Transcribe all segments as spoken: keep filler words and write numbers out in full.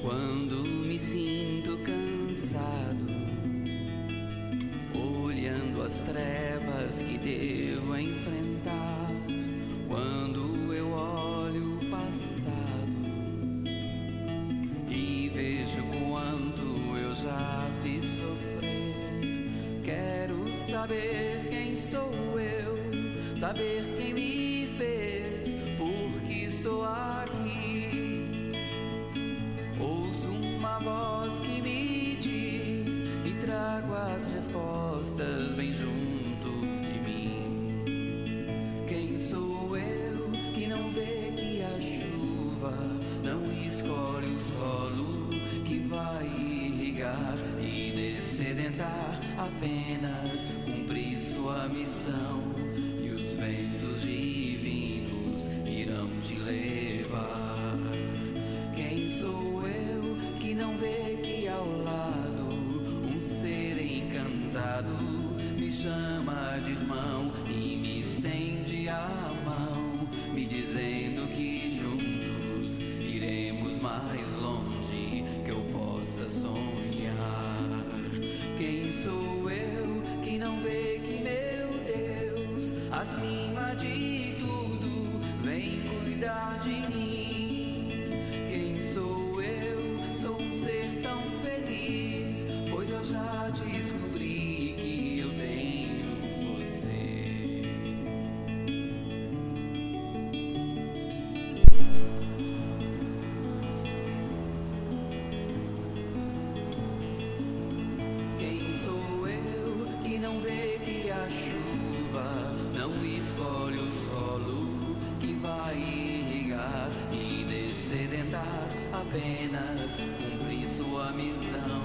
Quando me sinto cansado, olhando as trevas que devo enfrentar, quando eu olho o passado e vejo quanto eu já fiz sofrer, quero saber quem sou eu, saber quem me fez, porque estou aqui. Ouço uma voz que me diz e trago as respostas bem junto de mim. Quem sou eu que não vê que a chuva não escolhe o solo que vai irrigar e descedentar, apenas cumprir sua missão, e os ventos divinos irão te levar. Quem sou eu que não vê que ao lado um ser encantado me chama de irmão e me estende a mão, me dizendo que juntos iremos mais longe que eu possa sonhar. Quem sou eu que não vê que meu Deus, acima de tudo, vem cuidar de mim? Já descobri que eu tenho você. Quem sou eu que não vê que a chuva não escolhe o solo que vai irrigar e descedentar, apenas cumprir sua missão,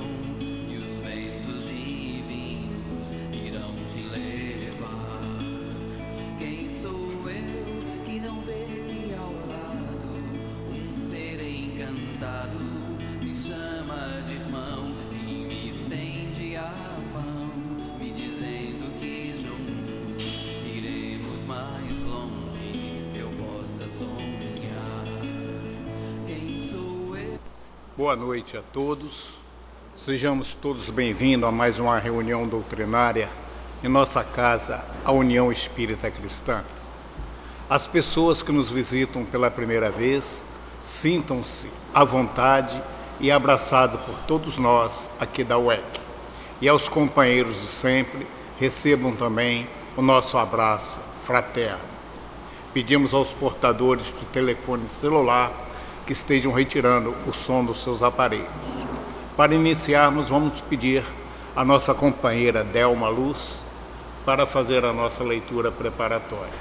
me chama de irmão e me estende a mão, me dizendo que juntos iremos mais longe que eu possa sonhar. Quem sou eu? Boa noite a todos. Sejamos todos bem-vindos a mais uma reunião doutrinária em nossa casa, a União Espírita Cristã. As pessoas que nos visitam pela primeira vez, sintam-se à vontade e abraçados por todos nós aqui da U E C. E aos companheiros de sempre, recebam também o nosso abraço fraterno. Pedimos aos portadores do telefone celular que estejam retirando o som dos seus aparelhos. Para iniciarmos, vamos pedir a nossa companheira Delma Luz para fazer a nossa leitura preparatória.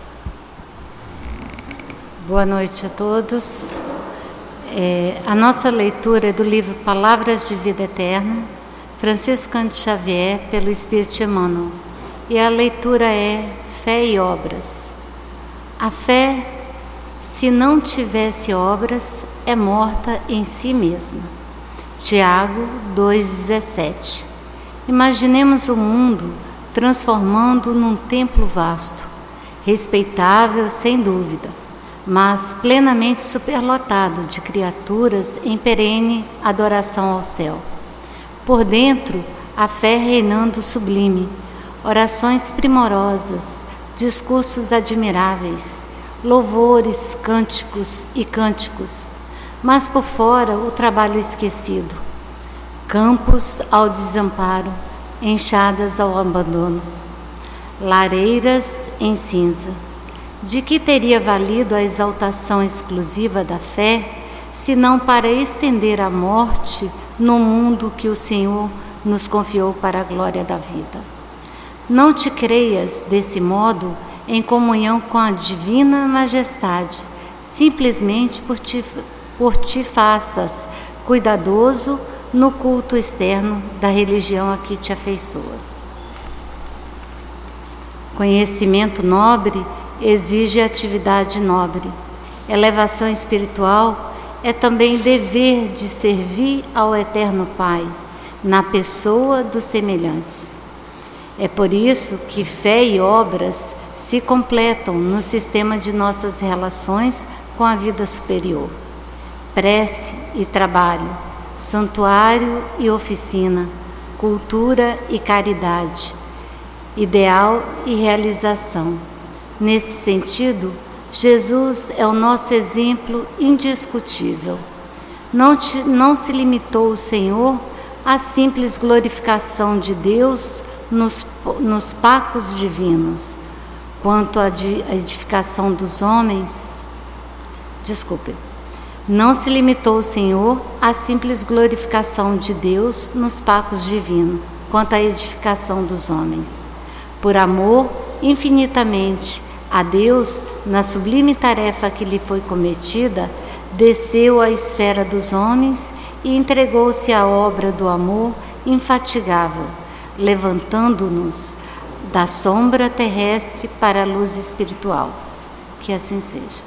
Boa noite a todos. É, a nossa leitura é do livro Palavras de Vida Eterna, Franciscano de Xavier, pelo Espírito Emmanuel. E a leitura é Fé e Obras. A fé, se não tivesse obras, é morta em si mesma. Tiago dois, dezessete. Imaginemos o mundo transformando num templo vasto, respeitável sem dúvida, mas plenamente superlotado de criaturas em perene adoração ao céu. Por dentro, a fé reinando sublime, orações primorosas, discursos admiráveis, louvores, cânticos e cânticos, mas por fora o trabalho esquecido, campos ao desamparo, enxadas ao abandono, lareiras em cinza. De que teria valido a exaltação exclusiva da fé, senão para estender a morte no mundo que o Senhor nos confiou para a glória da vida? Não te creias, desse modo, em comunhão com a divina majestade, simplesmente por ti, por ti faças cuidadoso no culto externo da religião a que te afeiçoas. Conhecimento nobre exige atividade nobre. Elevação espiritual é também dever de servir ao Eterno Pai, na pessoa dos semelhantes. É por isso que fé e obras se completam no sistema de nossas relações com a vida superior. Prece e trabalho, santuário e oficina, cultura e caridade, ideal e realização. Nesse sentido, Jesus é o nosso exemplo indiscutível. Não, te, não se limitou o Senhor à simples glorificação de Deus nos, nos pacos divinos, quanto à edificação dos homens. Desculpe. Não se limitou o Senhor à simples glorificação de Deus nos pacos divinos, quanto à edificação dos homens. Por amor infinitamente a Deus, na sublime tarefa que lhe foi cometida, desceu à esfera dos homens e entregou-se à obra do amor infatigável, levantando-nos da sombra terrestre para a luz espiritual. Que assim seja.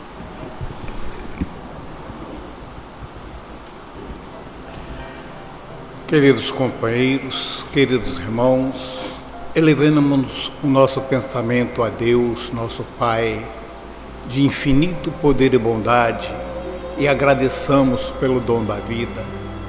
Queridos companheiros, queridos irmãos, elevemos o nosso pensamento a Deus, nosso Pai, de infinito poder e bondade, e agradeçamos pelo dom da vida.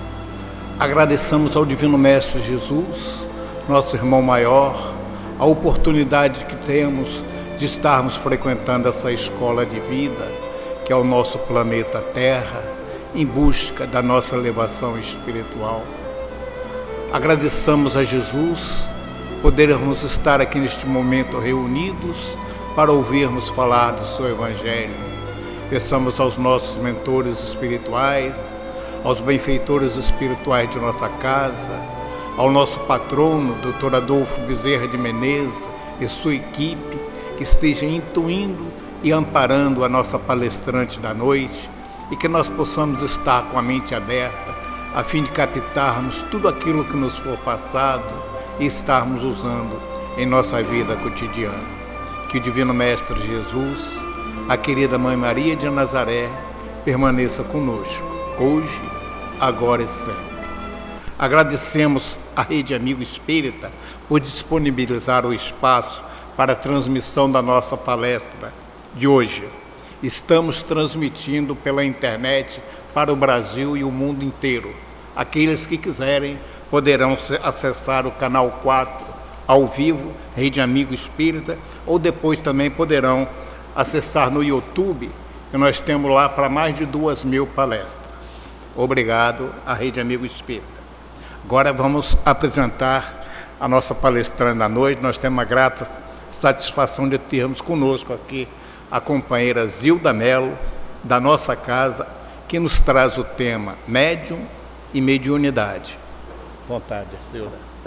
Agradeçamos ao Divino Mestre Jesus, nosso irmão maior, a oportunidade que temos de estarmos frequentando essa escola de vida, que é o nosso planeta Terra, em busca da nossa elevação espiritual. Agradeçamos a Jesus podermos estar aqui neste momento reunidos para ouvirmos falar do seu Evangelho. Peçamos aos nossos mentores espirituais, aos benfeitores espirituais de nossa casa, ao nosso patrono, doutor Adolfo Bezerra de Menezes, e sua equipe, que esteja intuindo e amparando a nossa palestrante da noite, e que nós possamos estar com a mente aberta, a fim de captarmos tudo aquilo que nos for passado e estarmos usando em nossa vida cotidiana. Que o Divino Mestre Jesus, a querida Mãe Maria de Nazaré, permaneça conosco, hoje, agora e sempre. Agradecemos à Rede Amigo Espírita por disponibilizar o espaço para a transmissão da nossa palestra de hoje. Estamos transmitindo pela internet para o Brasil e o mundo inteiro. Aqueles que quiserem poderão acessar o canal quatro ao vivo, Rede Amigo Espírita, ou depois também poderão acessar no YouTube, que nós temos lá para mais de duas mil palestras. Obrigado à Rede Amigo Espírita. Agora vamos apresentar a nossa palestrante da noite. Nós temos a grata satisfação de termos conosco aqui a companheira Zilda Mello, da nossa casa, que nos traz o tema médium e mediunidade. Vontade, Zilda.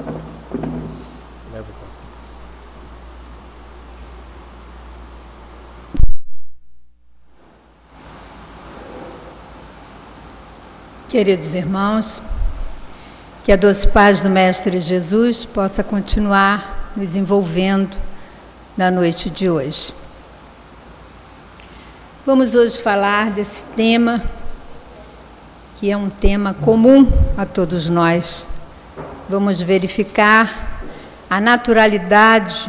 Leva o Queridos irmãos, que a doce paz do Mestre Jesus possa continuar nos envolvendo na noite de hoje. Vamos hoje falar desse tema, que é um tema comum a todos nós. Vamos verificar a naturalidade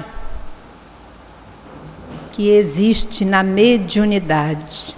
que existe na mediunidade.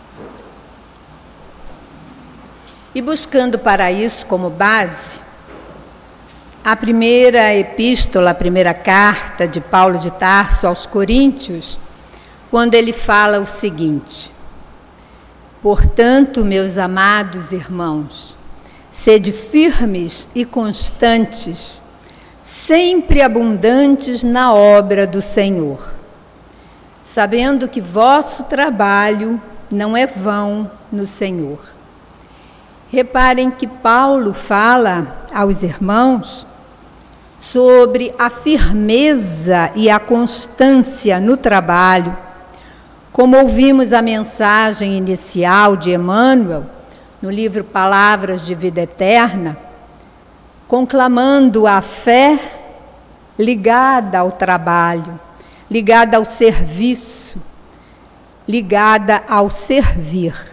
E buscando para isso como base, a primeira epístola, a primeira carta de Paulo de Tarso aos Coríntios, quando ele fala o seguinte: portanto, meus amados irmãos, sede firmes e constantes, sempre abundantes na obra do Senhor, sabendo que vosso trabalho não é vão no Senhor. Reparem que Paulo fala aos irmãos sobre a firmeza e a constância no trabalho. Como ouvimos a mensagem inicial de Emmanuel, no livro Palavras de Vida Eterna, conclamando a fé ligada ao trabalho, ligada ao serviço, ligada ao servir.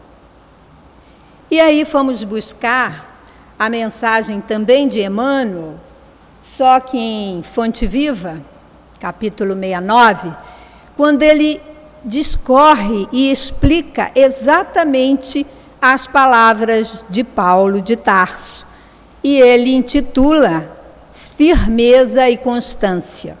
E aí fomos buscar a mensagem também de Emmanuel, só que em Fonte Viva, capítulo sessenta e nove, quando ele discorre e explica exatamente as palavras de Paulo de Tarso. E ele intitula Firmeza e Constância.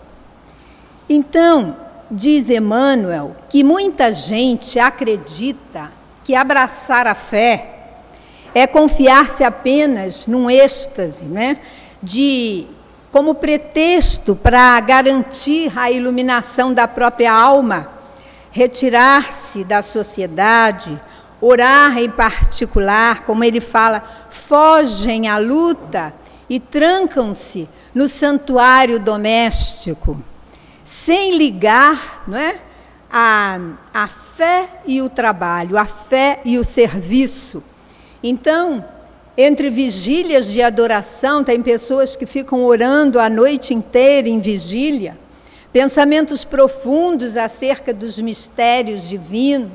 Então, diz Emmanuel que muita gente acredita que abraçar a fé é confiar-se apenas num êxtase, né? de, como pretexto para garantir a iluminação da própria alma, retirar-se da sociedade, orar em particular, como ele fala, fogem à luta e trancam-se no santuário doméstico, sem ligar, não é, a, a fé e o trabalho, a fé e o serviço. Então, entre vigílias de adoração, tem pessoas que ficam orando a noite inteira em vigília, pensamentos profundos acerca dos mistérios divinos,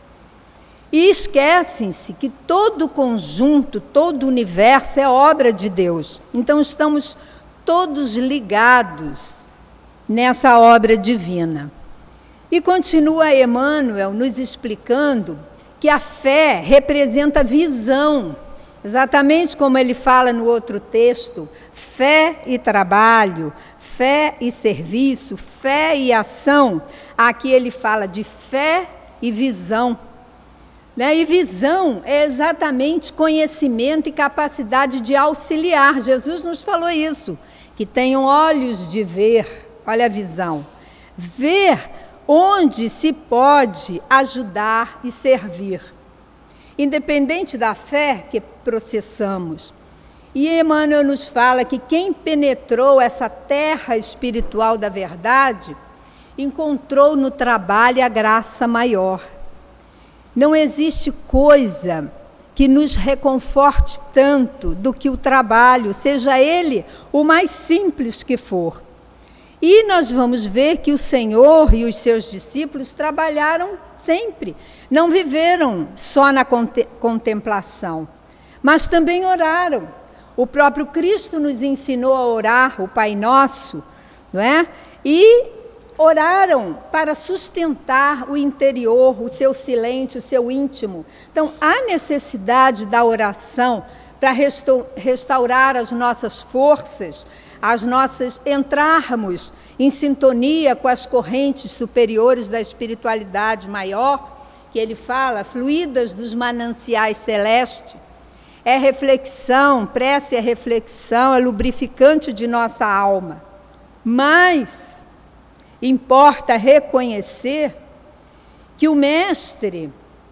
e esquecem-se que todo o conjunto, todo o universo é obra de Deus. Então, estamos todos ligados nessa obra divina. E continua Emmanuel nos explicando que a fé representa visão, exatamente como ele fala no outro texto, fé e trabalho, fé e serviço, fé e ação. Aqui ele fala de fé e visão. Né? E visão é exatamente conhecimento e capacidade de auxiliar. Jesus nos falou isso, que tenham olhos de ver, olha a visão, ver onde se pode ajudar e servir, independente da fé que processamos. E Emmanuel nos fala que quem penetrou essa terra espiritual da verdade, encontrou no trabalho a graça maior. Não existe coisa que nos reconforte tanto do que o trabalho, seja ele o mais simples que for. E nós vamos ver que o Senhor e os seus discípulos trabalharam sempre. Não viveram só na contemplação, mas também oraram. O próprio Cristo nos ensinou a orar, o Pai Nosso, não é? E oraram para sustentar o interior, o seu silêncio, o seu íntimo. Então, há necessidade da oração para restaurar as nossas forças, as nossas entrarmos em sintonia com as correntes superiores da espiritualidade maior, que ele fala, fluídas dos mananciais celestes. É reflexão, prece é reflexão, é lubrificante de nossa alma. Mas importa reconhecer que o mestre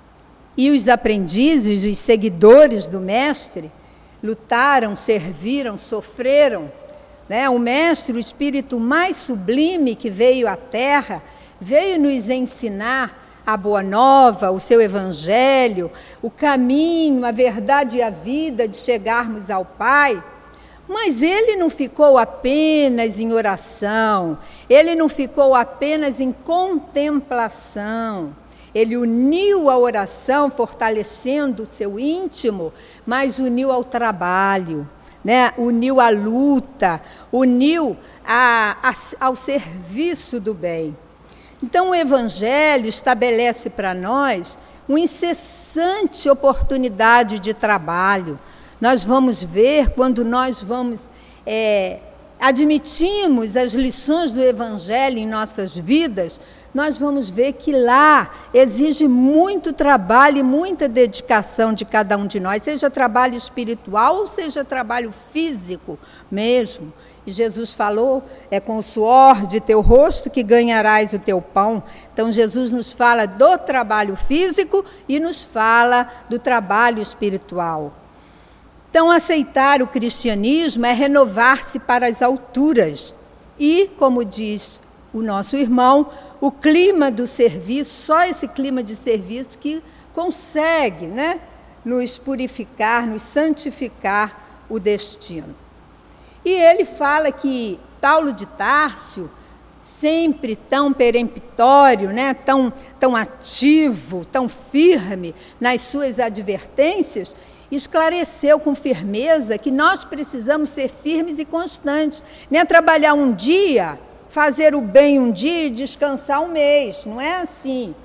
e os aprendizes, os seguidores do mestre, lutaram, serviram, sofreram. Né? O mestre, o espírito mais sublime que veio à Terra, veio nos ensinar a boa nova, o seu evangelho, o caminho, a verdade e a vida de chegarmos ao Pai. Mas ele não ficou apenas em oração, ele não ficou apenas em contemplação. Ele uniu a oração, fortalecendo o seu íntimo, mas uniu ao trabalho, né? Uniu à luta, uniu a, a, ao serviço do bem. Então, o Evangelho estabelece para nós uma incessante oportunidade de trabalho. Nós vamos ver, quando nós vamos, é, admitimos as lições do Evangelho em nossas vidas, nós vamos ver que lá exige muito trabalho e muita dedicação de cada um de nós, seja trabalho espiritual ou seja trabalho físico mesmo. E Jesus falou, é com o suor de teu rosto que ganharás o teu pão. Então, Jesus nos fala do trabalho físico e nos fala do trabalho espiritual. Então, aceitar o cristianismo é renovar-se para as alturas. E, como diz o nosso irmão, o clima do serviço, só esse clima de serviço que consegue, né, nos purificar, nos santificar o destino. E ele fala que Paulo de Tarso, sempre tão peremptório, né, tão, tão ativo, tão firme nas suas advertências, esclareceu com firmeza que nós precisamos ser firmes e constantes. Não é trabalhar um dia, fazer o bem um dia e descansar um mês, não é assim.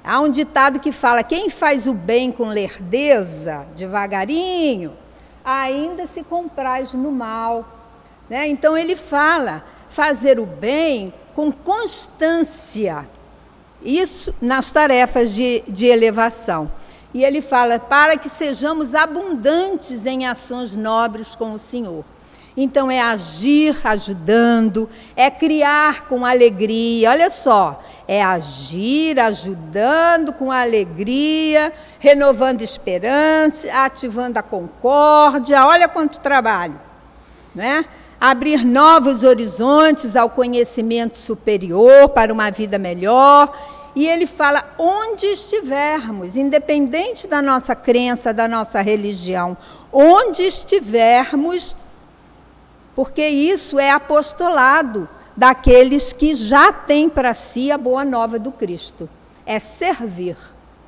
há um ditado que fala, quem faz o bem com lerdeza, devagarinho, ainda se compraz no mal. Né? Então ele fala, fazer o bem com constância, isso nas tarefas de, de elevação. E ele fala, para que sejamos abundantes em ações nobres com o Senhor. Então é agir ajudando, é criar com alegria, olha só, é agir ajudando com alegria, renovando esperança, ativando a concórdia, olha quanto trabalho, né? Abrir novos horizontes ao conhecimento superior para uma vida melhor. E ele fala, onde estivermos, independente da nossa crença, da nossa religião, onde estivermos, porque isso é apostolado daqueles que já têm para si a boa nova do Cristo, é servir.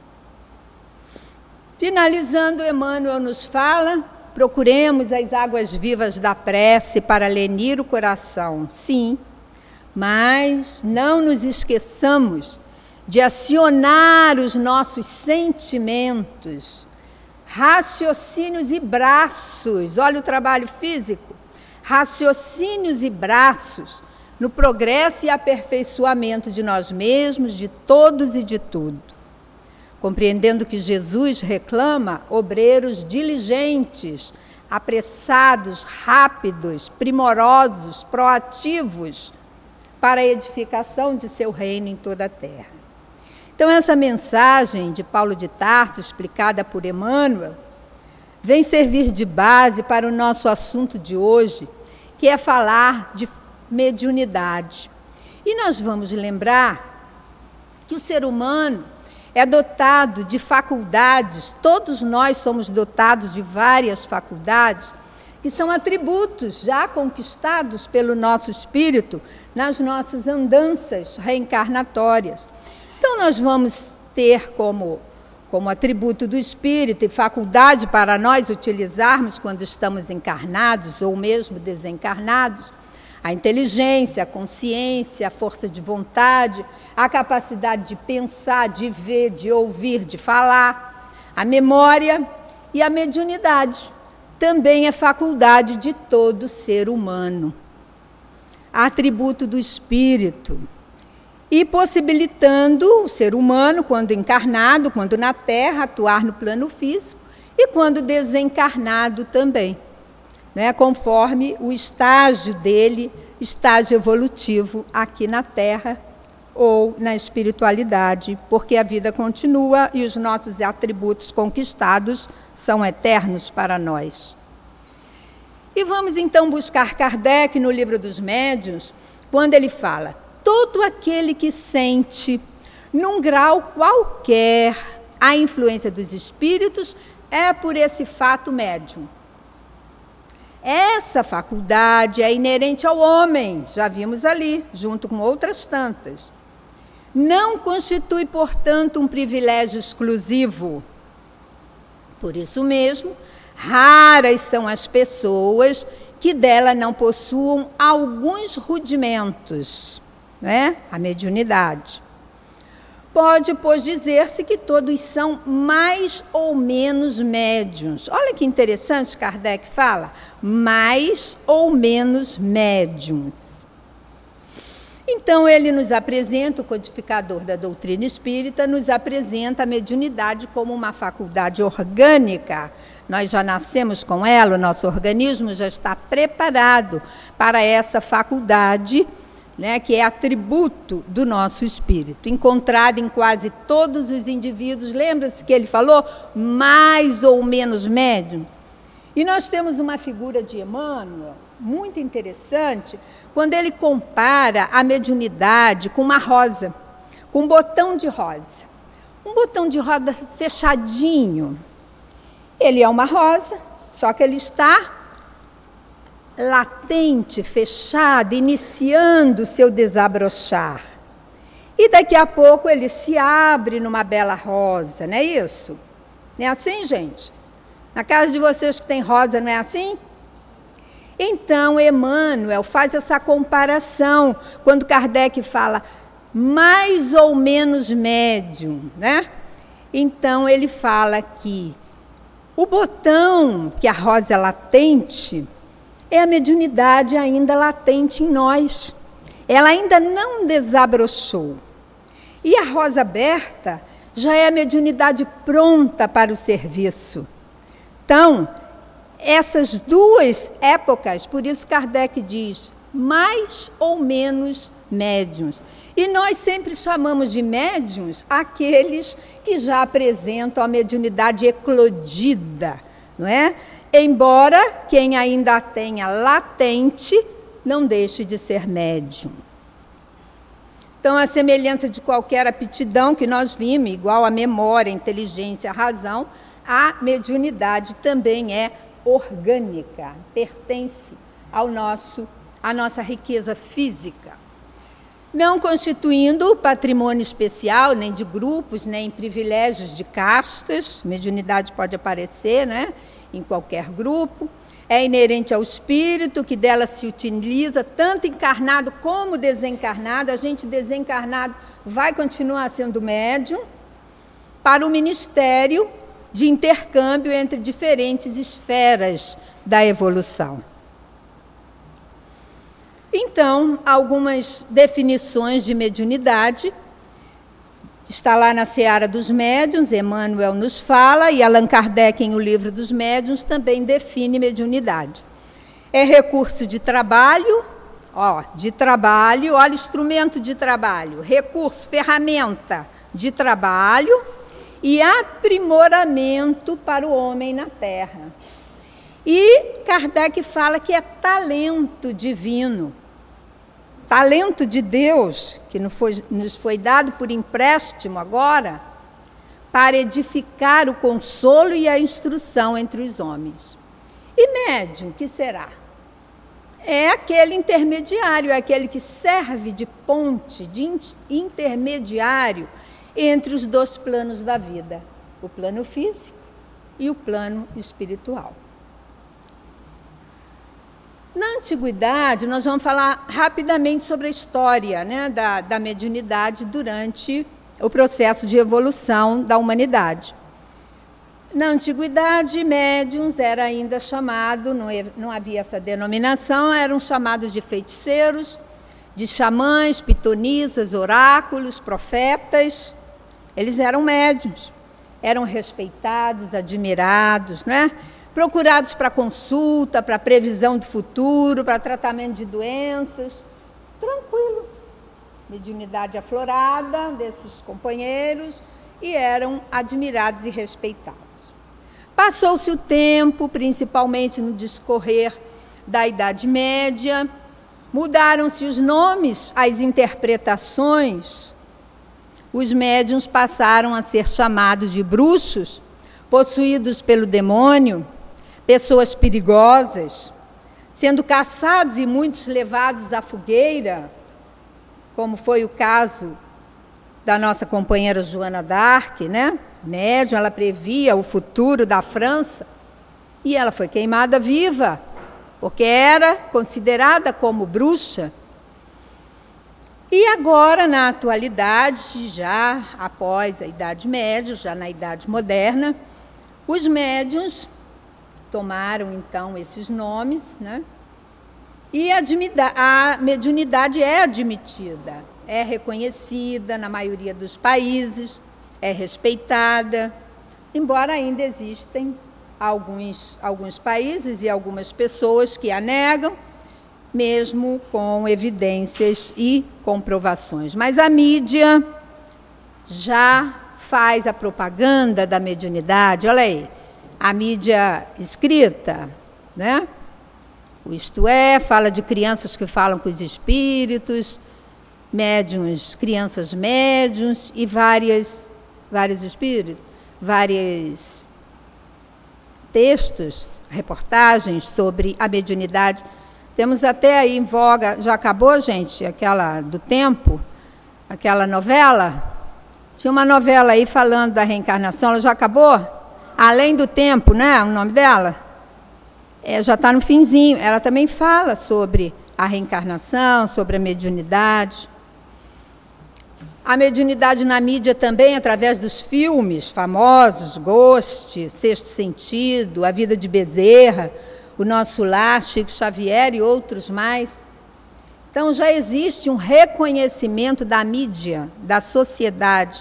Finalizando, Emmanuel nos fala, procuremos as águas vivas da prece para lenir o coração, sim, mas não nos esqueçamos de acionar os nossos sentimentos, raciocínios e braços, olha o trabalho físico, raciocínios e braços no progresso e aperfeiçoamento de nós mesmos, de todos e de tudo. Compreendendo que Jesus reclama obreiros diligentes, apressados, rápidos, primorosos, proativos, para a edificação de seu reino em toda a terra. Então, essa mensagem de Paulo de Tarso, explicada por Emmanuel, vem servir de base para o nosso assunto de hoje, que é falar de mediunidade. E nós vamos lembrar que o ser humano é dotado de faculdades, todos nós somos dotados de várias faculdades, que são atributos já conquistados pelo nosso espírito nas nossas andanças reencarnatórias. Então, nós vamos ter como, como atributo do espírito e faculdade para nós utilizarmos quando estamos encarnados ou mesmo desencarnados, a inteligência, a consciência, a força de vontade, a capacidade de pensar, de ver, de ouvir, de falar, a memória e a mediunidade. Também é faculdade de todo ser humano, atributo do espírito, e possibilitando o ser humano, quando encarnado, quando na Terra, atuar no plano físico, e quando desencarnado também, né, conforme o estágio dele, estágio evolutivo aqui na Terra ou na espiritualidade, porque a vida continua e os nossos atributos conquistados são eternos para nós. E vamos então buscar Kardec no Livro dos Médiuns, quando ele fala, todo aquele que sente, num grau qualquer, a influência dos espíritos, é por esse fato médium. Essa faculdade é inerente ao homem, já vimos ali, junto com outras tantas. Não constitui, portanto, um privilégio exclusivo. Por isso mesmo, raras são as pessoas que dela não possuam alguns rudimentos, né? A mediunidade. Pode, pois, dizer-se que todos são mais ou menos médiuns. Olha que interessante, Kardec fala, mais ou menos médiuns. Então, ele nos apresenta, o codificador da doutrina espírita, nos apresenta a mediunidade como uma faculdade orgânica. Nós já nascemos com ela, o nosso organismo já está preparado para essa faculdade, né, que é atributo do nosso espírito, encontrado em quase todos os indivíduos. Lembra-se que ele falou mais ou menos médiums? E nós temos uma figura de Emmanuel muito interessante, quando ele compara a mediunidade com uma rosa, com um botão de rosa. Um botão de rosa fechadinho. Ele é uma rosa, só que ele está latente, fechado, iniciando o seu desabrochar. E daqui a pouco ele se abre numa bela rosa, não é isso? Não é assim, gente? Na casa de vocês que tem rosa, não é assim? Então, Emmanuel faz essa comparação, quando Kardec fala, mais ou menos médium, né? Então, ele fala que o botão, que a rosa é latente, é a mediunidade ainda latente em nós. Ela ainda não desabrochou. E a rosa aberta já é a mediunidade pronta para o serviço. Então, essas duas épocas, por isso Kardec diz, mais ou menos médiuns. E nós sempre chamamos de médiuns aqueles que já apresentam a mediunidade eclodida, não é? Embora quem ainda a tenha latente, não deixe de ser médium. Então, a semelhança de qualquer aptidão que nós vimos, igual a memória, a inteligência, a razão, a mediunidade também é orgânica, pertence ao nosso, à nossa riqueza física. Não constituindo patrimônio especial, nem de grupos, nem privilégios de castas, mediunidade pode aparecer, né, em qualquer grupo, é inerente ao espírito, que dela se utiliza, tanto encarnado como desencarnado. A gente desencarnado vai continuar sendo médium, para o ministério de intercâmbio entre diferentes esferas da evolução. Então, algumas definições de mediunidade. Está lá na Seara dos Médiuns, Emmanuel nos fala, e Allan Kardec, em O Livro dos Médiuns, também define mediunidade. É recurso de trabalho, ó, de trabalho, olha, instrumento de trabalho, recurso, ferramenta de trabalho e aprimoramento para o homem na Terra. E Kardec fala que é talento divino, talento de Deus, que nos foi, nos foi dado por empréstimo agora, para edificar o consolo e a instrução entre os homens. E médium, que será? É aquele intermediário, é aquele que serve de ponte, de intermediário entre os dois planos da vida, o plano físico e o plano espiritual. Na antiguidade, nós vamos falar rapidamente sobre a história, né, da, da mediunidade durante o processo de evolução da humanidade. Na antiguidade, médiuns era ainda chamado, não, não havia essa denominação, eram chamados de feiticeiros, de xamãs, pitonisas, oráculos, profetas. Eles eram médiuns, eram respeitados, admirados, né? Procurados para consulta, para previsão do futuro, para tratamento de doenças. Tranquilo. Mediunidade aflorada desses companheiros, e eram admirados e respeitados. Passou-se o tempo, principalmente no discorrer da Idade Média, mudaram-se os nomes, as interpretações. Os médiuns passaram a ser chamados de bruxos, possuídos pelo demônio, pessoas perigosas, sendo caçados e muitos levados à fogueira, como foi o caso da nossa companheira Joana d'Arc, né? Médium, ela previa o futuro da França, e ela foi queimada viva, porque era considerada como bruxa. E agora, na atualidade, já após a Idade Média, já na Idade Moderna, os médiuns tomaram, então, esses nomes, né? E a mediunidade é admitida, é reconhecida na maioria dos países, é respeitada, embora ainda existem alguns, alguns países e algumas pessoas que a negam, mesmo com evidências e comprovações. Mas a mídia já faz a propaganda da mediunidade, olha aí, a mídia escrita, né? O Isto É, fala de crianças que falam com os espíritos, médiuns, crianças médiuns e várias, vários espíritos, vários textos, reportagens sobre a mediunidade. Temos até aí em voga, já acabou, gente, aquela do Tempo, aquela novela? Tinha uma novela aí falando da reencarnação, ela já acabou? Além do Tempo, né? O nome dela? É, já está no finzinho. Ela também fala sobre a reencarnação, sobre a mediunidade. A mediunidade na mídia também, através dos filmes famosos, Ghost, Sexto Sentido, A Vida de Bezerra, O Nosso Lar, Chico Xavier e outros mais. Então, já existe um reconhecimento da mídia, da sociedade.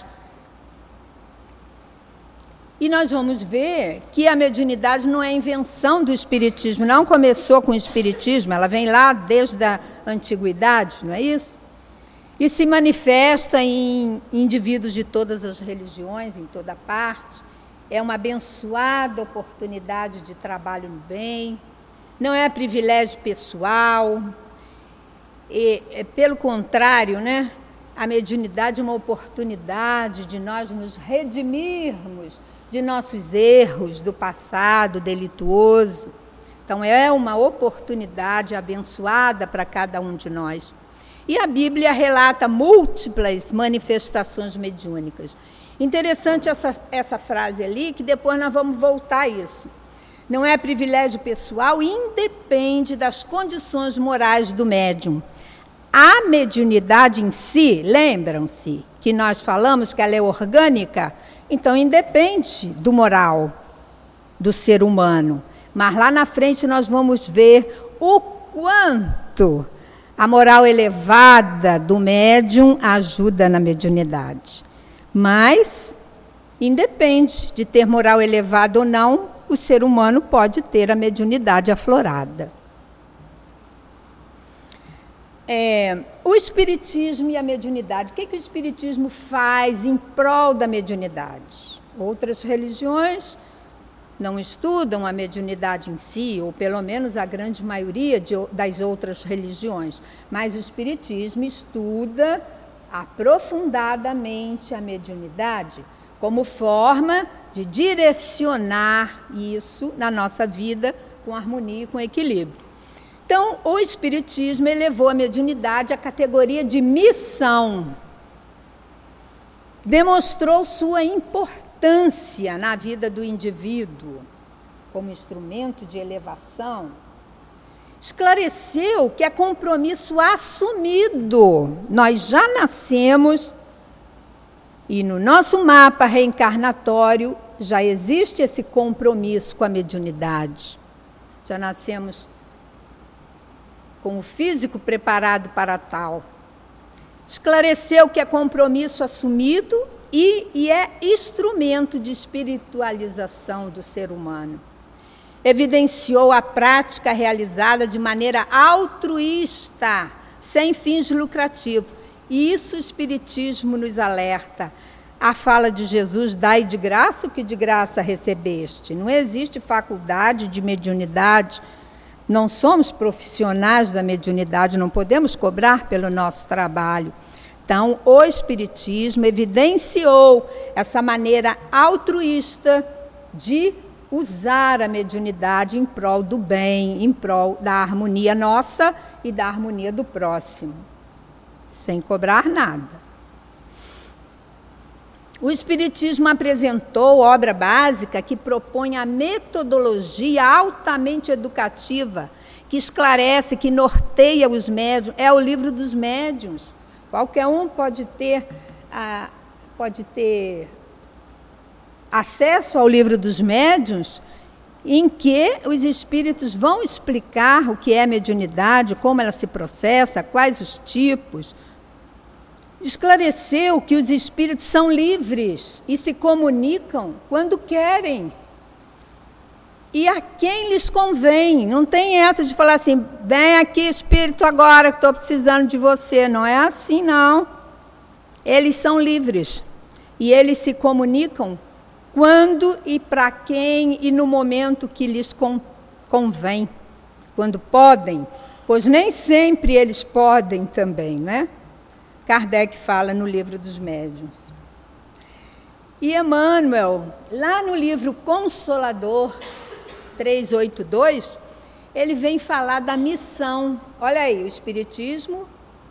E nós vamos ver que a mediunidade não é invenção do Espiritismo, não começou com o Espiritismo, ela vem lá desde a antiguidade, não é isso? E se manifesta em indivíduos de todas as religiões, em toda parte. É uma abençoada oportunidade de trabalho no bem, não é privilégio pessoal. E, pelo contrário, né, a mediunidade é uma oportunidade de nós nos redimirmos de nossos erros do passado delituoso. Então, é uma oportunidade abençoada para cada um de nós. E a Bíblia relata múltiplas manifestações mediúnicas. Interessante essa, essa frase ali, que depois nós vamos voltar a isso. Não é privilégio pessoal, independe das condições morais do médium. A mediunidade em si, lembram-se que nós falamos que ela é orgânica? Então, independe do moral do ser humano. Mas lá na frente nós vamos ver o quanto a moral elevada do médium ajuda na mediunidade. Mas, independe de ter moral elevada ou não, o ser humano pode ter a mediunidade aflorada. É, o Espiritismo e a mediunidade. O que, que o Espiritismo faz em prol da mediunidade? Outras religiões não estudam a mediunidade em si, ou pelo menos a grande maioria de, das outras religiões, mas o Espiritismo estuda aprofundadamente a mediunidade como forma de direcionar isso na nossa vida com harmonia e com equilíbrio. Então, o Espiritismo elevou a mediunidade à categoria de missão, demonstrou sua importância na vida do indivíduo como instrumento de elevação, esclareceu que é compromisso assumido. Nós já nascemos e no nosso mapa reencarnatório já existe esse compromisso com a mediunidade. Já nascemos com o físico preparado para tal. Esclareceu que é compromisso assumido e, e é instrumento de espiritualização do ser humano. Evidenciou a prática realizada de maneira altruísta, sem fins lucrativos. E isso o Espiritismo nos alerta. A fala de Jesus, dai de graça o que de graça recebeste. Não existe faculdade de mediunidade. Não somos profissionais da mediunidade, não podemos cobrar pelo nosso trabalho. Então, o Espiritismo evidenciou essa maneira altruísta de usar a mediunidade em prol do bem, em prol da harmonia nossa e da harmonia do próximo, sem cobrar nada. O Espiritismo apresentou obra básica que propõe a metodologia altamente educativa, que esclarece, que norteia os médiuns. É o livro dos médiuns. Qualquer um pode ter, ah, pode ter acesso ao livro dos médiuns, em que os espíritos vão explicar o que é mediunidade, como ela se processa, quais os tipos. Esclareceu que os espíritos são livres e se comunicam quando querem e a quem lhes convém. Não tem essa de falar assim, vem aqui espírito agora que estou precisando de você. Não é assim, não. Eles são livres e eles se comunicam quando e para quem e no momento que lhes convém, quando podem, pois nem sempre eles podem também, né? Kardec fala no livro dos médiuns. E Emmanuel, lá no livro Consolador trezentos e oitenta e dois, ele vem falar da missão. Olha aí, o Espiritismo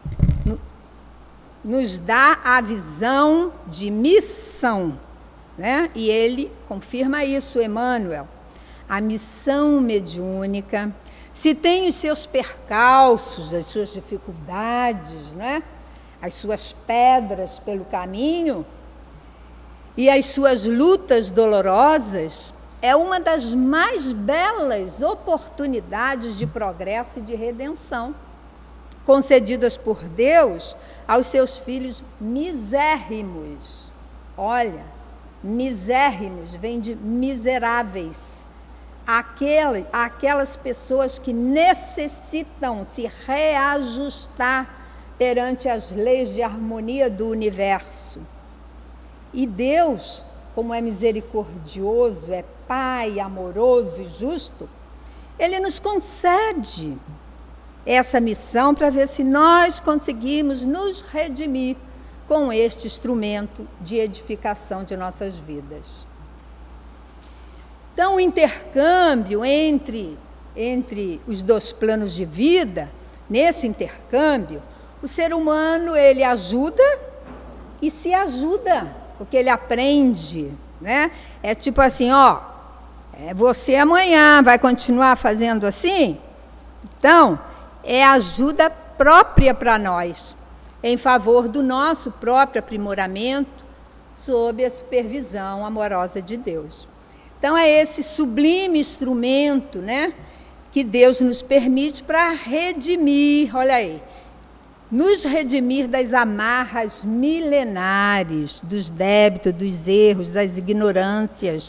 nos dá a visão de missão, né? E ele confirma isso, Emmanuel. A missão mediúnica, se tem os seus percalços, as suas dificuldades, né? as suas pedras pelo caminho e as suas lutas dolorosas, é uma das mais belas oportunidades de progresso e de redenção concedidas por Deus aos seus filhos misérrimos. Olha, misérrimos vem de miseráveis. Aquele, aquelas pessoas que necessitam se reajustar perante as leis de harmonia do universo. E Deus, como é misericordioso, é Pai amoroso e justo, Ele nos concede essa missão para ver se nós conseguimos nos redimir com este instrumento de edificação de nossas vidas. Então, o intercâmbio entre, entre os dois planos de vida, nesse intercâmbio, o ser humano, ele ajuda e se ajuda, porque ele aprende, né? É tipo assim, ó, é você amanhã vai continuar fazendo assim? Então, é ajuda própria para nós, em favor do nosso próprio aprimoramento, sob a supervisão amorosa de Deus. Então, é esse sublime instrumento, né, que Deus nos permite para redimir, olha aí, nos redimir das amarras milenares, dos débitos, dos erros, das ignorâncias.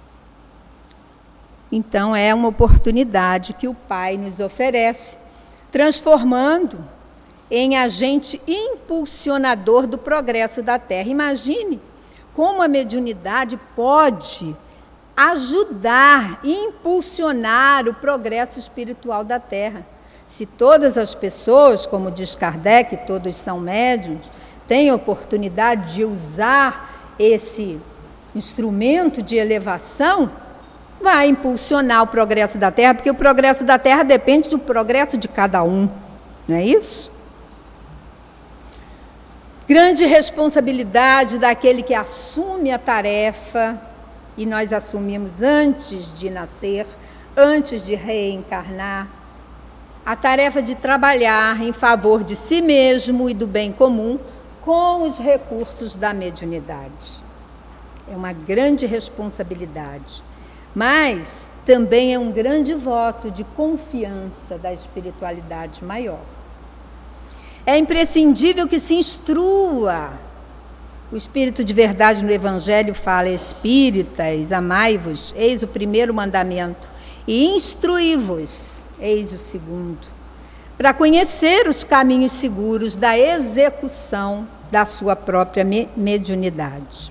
Então, é uma oportunidade que o Pai nos oferece, transformando em agente impulsionador do progresso da Terra. Imagine como a mediunidade pode ajudar, impulsionar o progresso espiritual da Terra. Se todas as pessoas, como diz Kardec, todos são médiuns, têm a oportunidade de usar esse instrumento de elevação, vai impulsionar o progresso da Terra, porque o progresso da Terra depende do progresso de cada um, não é isso? Grande responsabilidade daquele que assume a tarefa, e nós assumimos antes de nascer, antes de reencarnar, a tarefa de trabalhar em favor de si mesmo e do bem comum com os recursos da mediunidade. É uma grande responsabilidade, mas também é um grande voto de confiança da espiritualidade maior. É imprescindível que se instrua. O Espírito de Verdade no Evangelho fala: espíritas, amai-vos, eis o primeiro mandamento, e instruí-vos, eis o segundo, para conhecer os caminhos seguros da execução da sua própria mediunidade.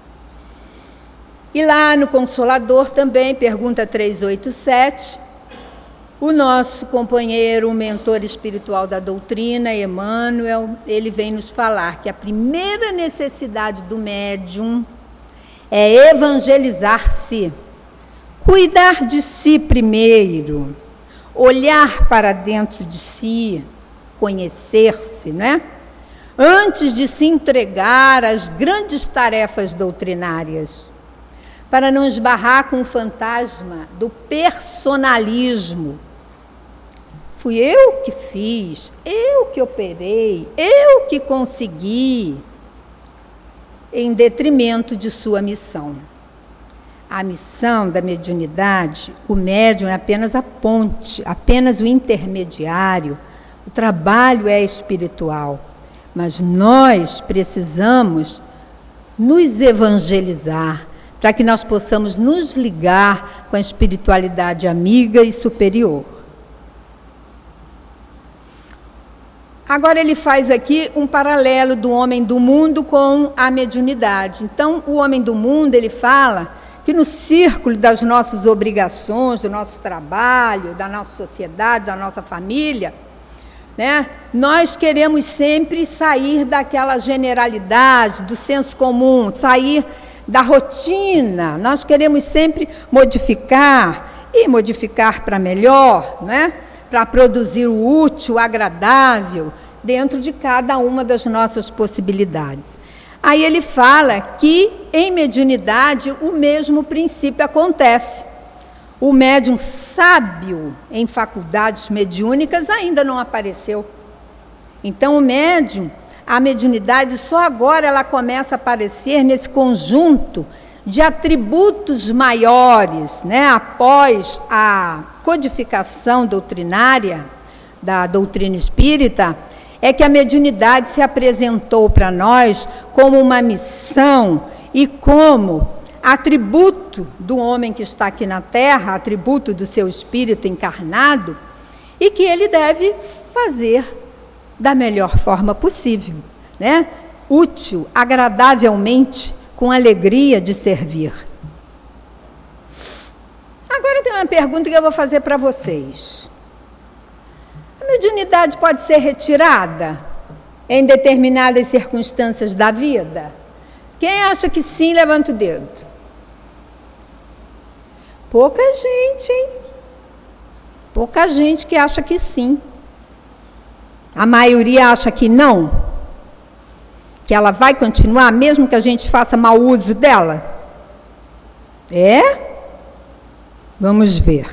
E lá no Consolador também, pergunta trezentos e oitenta e sete, o nosso companheiro, o mentor espiritual da doutrina, Emmanuel, ele vem nos falar que a primeira necessidade do médium é evangelizar-se, cuidar de si primeiro, olhar para dentro de si, conhecer-se, né? Antes de se entregar às grandes tarefas doutrinárias, para não esbarrar com o fantasma do personalismo. Fui eu que fiz, eu que operei, eu que consegui, em detrimento de sua missão. A missão da mediunidade, o médium é apenas a ponte, apenas o intermediário. O trabalho é espiritual, mas nós precisamos nos evangelizar para que nós possamos nos ligar com a espiritualidade amiga e superior. Agora ele faz aqui um paralelo do homem do mundo com a mediunidade. Então, o homem do mundo, ele fala que no círculo das nossas obrigações, do nosso trabalho, da nossa sociedade, da nossa família, né, nós queremos sempre sair daquela generalidade, do senso comum, sair da rotina. Nós queremos sempre modificar, e modificar para melhor, né? Para produzir o útil, o agradável, dentro de cada uma das nossas possibilidades. Aí ele fala que, em mediunidade, o mesmo princípio acontece. O médium sábio em faculdades mediúnicas ainda não apareceu. Então, o médium a mediunidade só agora ela começa a aparecer nesse conjunto de atributos maiores, né? Após a codificação doutrinária da doutrina espírita, é que a mediunidade se apresentou para nós como uma missão e como atributo do homem que está aqui na Terra, atributo do seu espírito encarnado, e que ele deve fazer da melhor forma possível, né? Útil, agradavelmente, com alegria de servir. Agora tem uma pergunta que eu vou fazer para vocês. A mediunidade pode ser retirada em determinadas circunstâncias da vida? Quem acha que sim, levanta o dedo. Pouca gente, hein? Pouca gente que acha que sim. A maioria acha que não. Que ela vai continuar, mesmo que a gente faça mau uso dela. É? Vamos ver.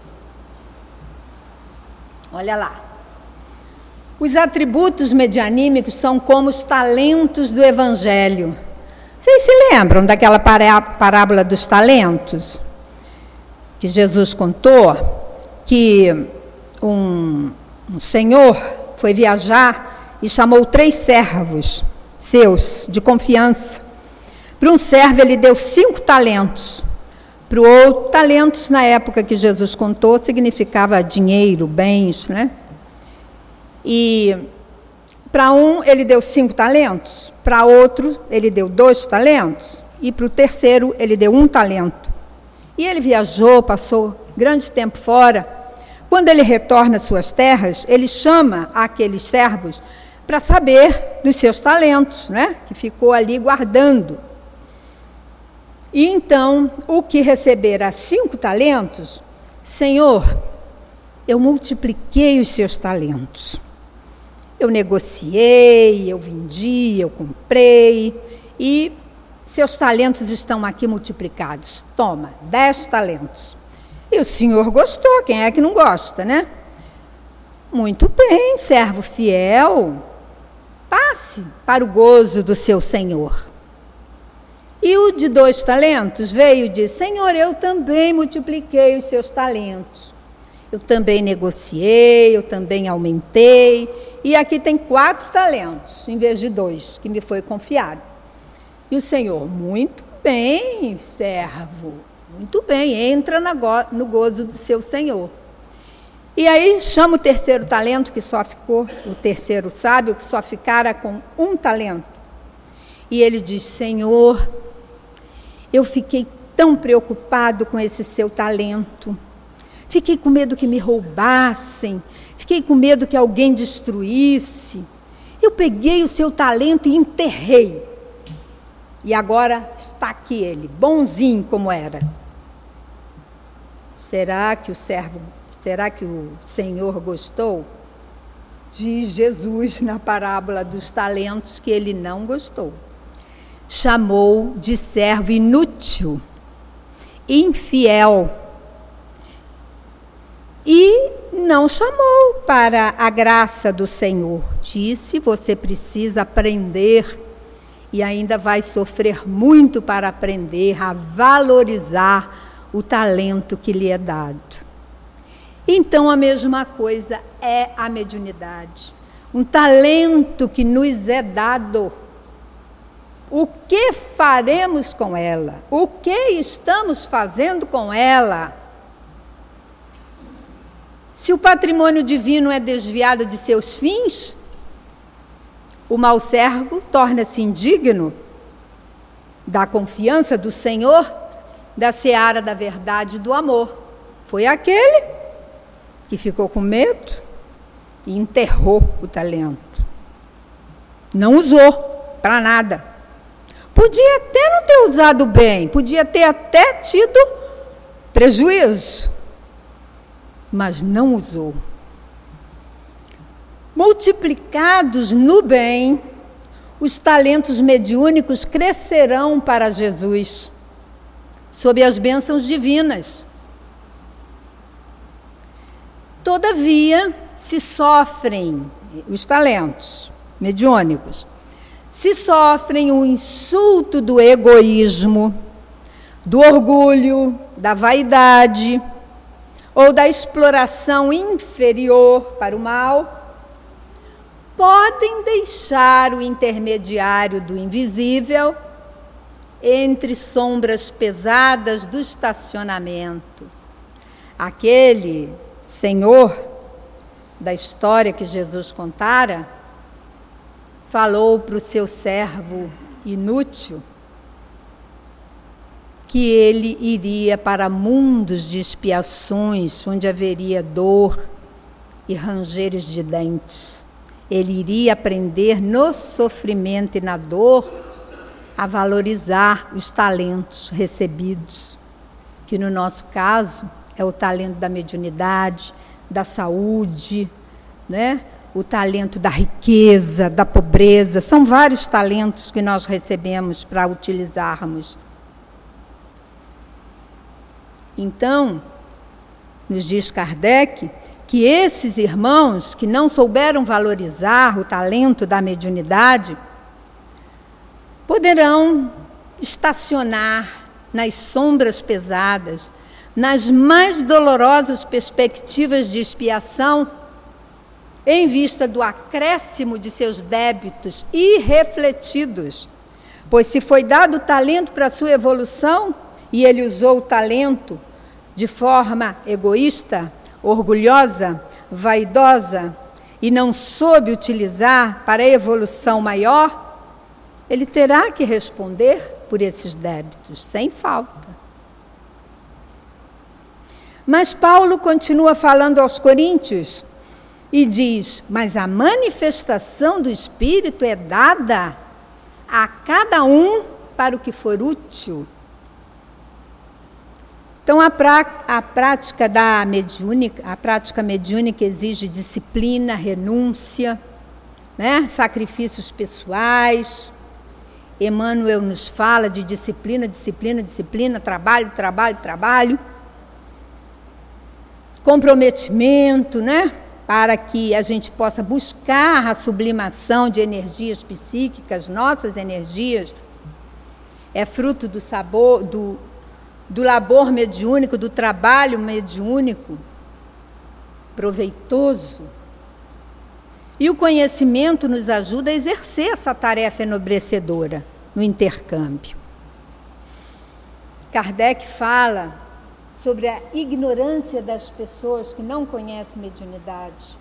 Olha lá. Os atributos medianímicos são como os talentos do Evangelho. Vocês se lembram daquela parábola dos talentos? Que Jesus contou que um, um senhor foi viajar e chamou três servos seus, de confiança. Para um servo ele deu cinco talentos. Para o outro, talentos na época que Jesus contou significava dinheiro, bens, né? E para um ele deu cinco talentos, para outro ele deu dois talentos e para o terceiro ele deu um talento. E ele viajou, passou grande tempo fora. Quando ele retorna às suas terras, ele chama aqueles servos para saber dos seus talentos, né? Que ficou ali guardando. E então, o que recebera cinco talentos, Senhor, eu multipliquei os seus talentos. Eu negociei, eu vendi, eu comprei, e seus talentos estão aqui multiplicados. Toma, dez talentos. E o senhor gostou, quem é que não gosta, né? Muito bem, servo fiel, passe para o gozo do seu senhor. E o de dois talentos veio e disse, Senhor, eu também multipliquei os seus talentos. Eu também negociei, eu também aumentei, e aqui tem quatro talentos, em vez de dois, que me foi confiado. E o Senhor, muito bem, servo, muito bem, entra no gozo do seu Senhor. E aí chama o terceiro talento, que só ficou, o terceiro sábio, que só ficara com um talento. E ele diz, Senhor, eu fiquei tão preocupado com esse seu talento. Fiquei com medo que me roubassem. Fiquei com medo que alguém destruísse. Eu peguei o seu talento e enterrei. E agora está aqui ele, bonzinho como era. Será que o servo, será que o Senhor gostou? Diz Jesus na parábola dos talentos que ele não gostou. Chamou de servo inútil, infiel, e não chamou para a graça do Senhor. Disse, você precisa aprender e ainda vai sofrer muito para aprender a valorizar o talento que lhe é dado. Então, a mesma coisa é a mediunidade. Um talento que nos é dado. O que faremos com ela? O que estamos fazendo com ela? Se o patrimônio divino é desviado de seus fins, o mau servo torna-se indigno da confiança do Senhor, da seara da verdade e do amor. Foi aquele que ficou com medo e enterrou o talento. Não usou para nada. Podia até não ter usado bem, podia ter até tido prejuízo, mas não usou. Multiplicados no bem, os talentos mediúnicos crescerão para Jesus, sob as bênçãos divinas. Todavia, se sofrem os talentos, mediúnicos, se sofrem o insulto do egoísmo, do orgulho, da vaidade ou da exploração inferior para o mal, podem deixar o intermediário do invisível entre sombras pesadas do estacionamento. Aquele senhor da história que Jesus contara falou para o seu servo inútil que ele iria para mundos de expiações, onde haveria dor e rangeres de dentes. Ele iria aprender no sofrimento e na dor a valorizar os talentos recebidos, que no nosso caso é o talento da mediunidade, da saúde, né? O talento da riqueza, da pobreza. São vários talentos que nós recebemos para utilizarmos. Então, nos diz Kardec que esses irmãos que não souberam valorizar o talento da mediunidade poderão estacionar nas sombras pesadas, nas mais dolorosas perspectivas de expiação, em vista do acréscimo de seus débitos irrefletidos. Pois se foi dado o talento para a sua evolução, e ele usou o talento de forma egoísta, orgulhosa, vaidosa, e não soube utilizar para a evolução maior, ele terá que responder por esses débitos, sem falta. Mas Paulo continua falando aos coríntios e diz: mas a manifestação do Espírito é dada a cada um para o que for útil. Então, a, pra, a prática da mediúnica, a prática mediúnica exige disciplina, renúncia, né? Sacrifícios pessoais. Emmanuel nos fala de disciplina, disciplina, disciplina, trabalho, trabalho, trabalho. Comprometimento, né? Para que a gente possa buscar a sublimação de energias psíquicas, nossas energias. É fruto do sabor, do do labor mediúnico, do trabalho mediúnico, proveitoso. E o conhecimento nos ajuda a exercer essa tarefa enobrecedora no intercâmbio. Kardec fala sobre a ignorância das pessoas que não conhecem mediunidade.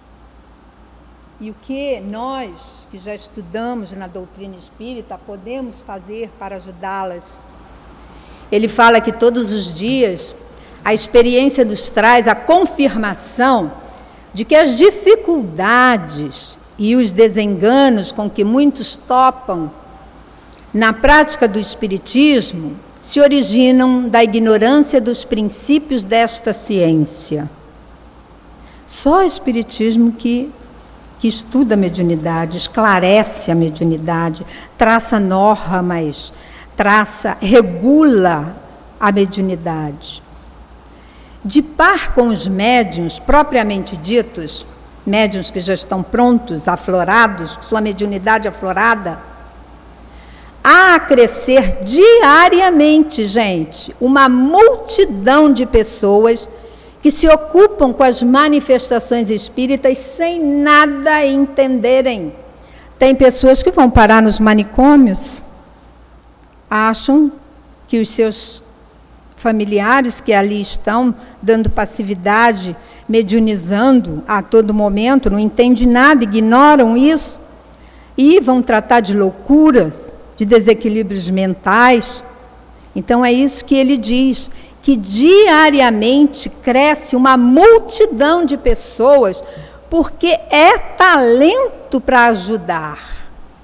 E o que nós, que já estudamos na doutrina espírita, podemos fazer para ajudá-las. Ele fala que todos os dias a experiência nos traz a confirmação de que as dificuldades e os desenganos com que muitos topam na prática do espiritismo se originam da ignorância dos princípios desta ciência. Só o espiritismo que, que estuda a mediunidade, esclarece a mediunidade, traça normas, traça, regula a mediunidade. De par com os médiuns propriamente ditos, médiuns que já estão prontos, aflorados, sua mediunidade aflorada, há a crescer diariamente, gente, uma multidão de pessoas que se ocupam com as manifestações espíritas sem nada entenderem. Tem pessoas que vão parar nos manicômios, acham que os seus familiares que ali estão dando passividade, mediunizando a todo momento, não entendem nada, ignoram isso, e vão tratar de loucuras, de desequilíbrios mentais. Então é isso que ele diz, que diariamente cresce uma multidão de pessoas, porque é talento para ajudar.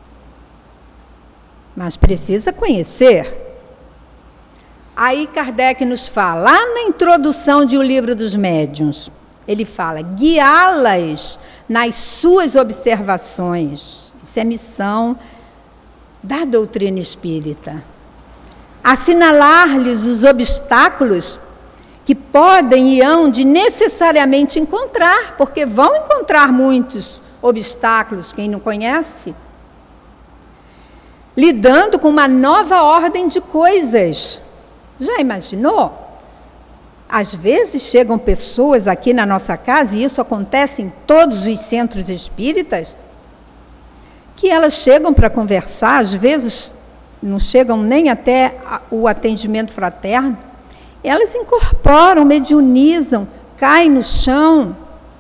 Mas precisa conhecer. Aí Kardec nos fala, lá na introdução de O Livro dos Médiuns, ele fala, guiá-las nas suas observações. Isso é missão da doutrina espírita. Assinalar-lhes os obstáculos que podem e hão de necessariamente encontrar, porque vão encontrar muitos obstáculos, quem não conhece, lidando com uma nova ordem de coisas. Já imaginou? Às vezes chegam pessoas aqui na nossa casa, e isso acontece em todos os centros espíritas, que elas chegam para conversar, às vezes não chegam nem até o atendimento fraterno, elas incorporam, mediunizam, caem no chão,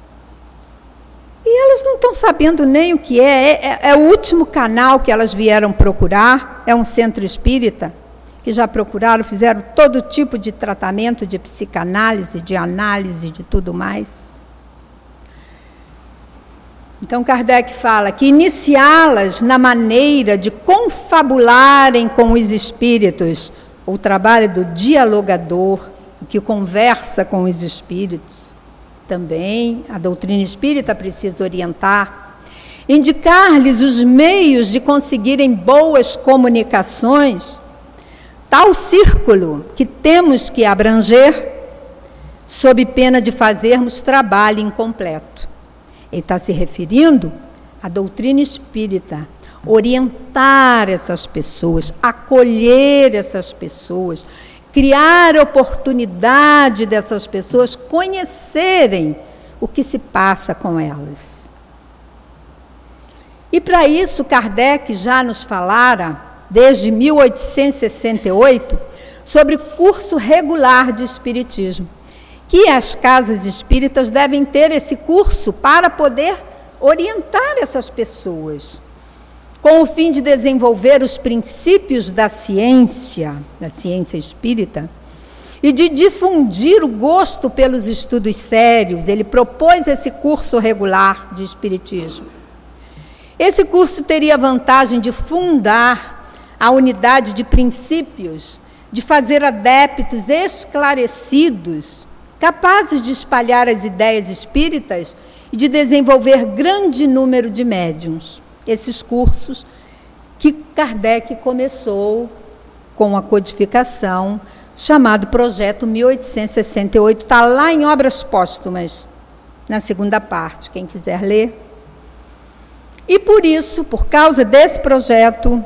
e elas não estão sabendo nem o que é. É, é o último canal que elas vieram procurar, é um centro espírita, que já procuraram, fizeram todo tipo de tratamento, de psicanálise, de análise, de tudo mais. Então, Kardec fala que iniciá-las na maneira de confabularem com os espíritos, o trabalho do dialogador, o que conversa com os espíritos, também a doutrina espírita precisa orientar, indicar-lhes os meios de conseguirem boas comunicações, tal círculo que temos que abranger, sob pena de fazermos trabalho incompleto. Ele está se referindo à doutrina espírita, orientar essas pessoas, acolher essas pessoas, criar oportunidade dessas pessoas conhecerem o que se passa com elas. E para isso, Kardec já nos falara, desde mil oitocentos e sessenta e oito, sobre curso regular de Espiritismo, que as casas espíritas devem ter esse curso para poder orientar essas pessoas, com o fim de desenvolver os princípios da ciência, da ciência espírita, e de difundir o gosto pelos estudos sérios. Ele propôs esse curso regular de Espiritismo. Esse curso teria a vantagem de fundar a unidade de princípios, de fazer adeptos esclarecidos, capazes de espalhar as ideias espíritas e de desenvolver grande número de médiuns. Esses cursos que Kardec começou com a codificação, chamado Projeto mil oitocentos e sessenta e oito, está lá em Obras Póstumas, na segunda parte, quem quiser ler. E por isso, por causa desse projeto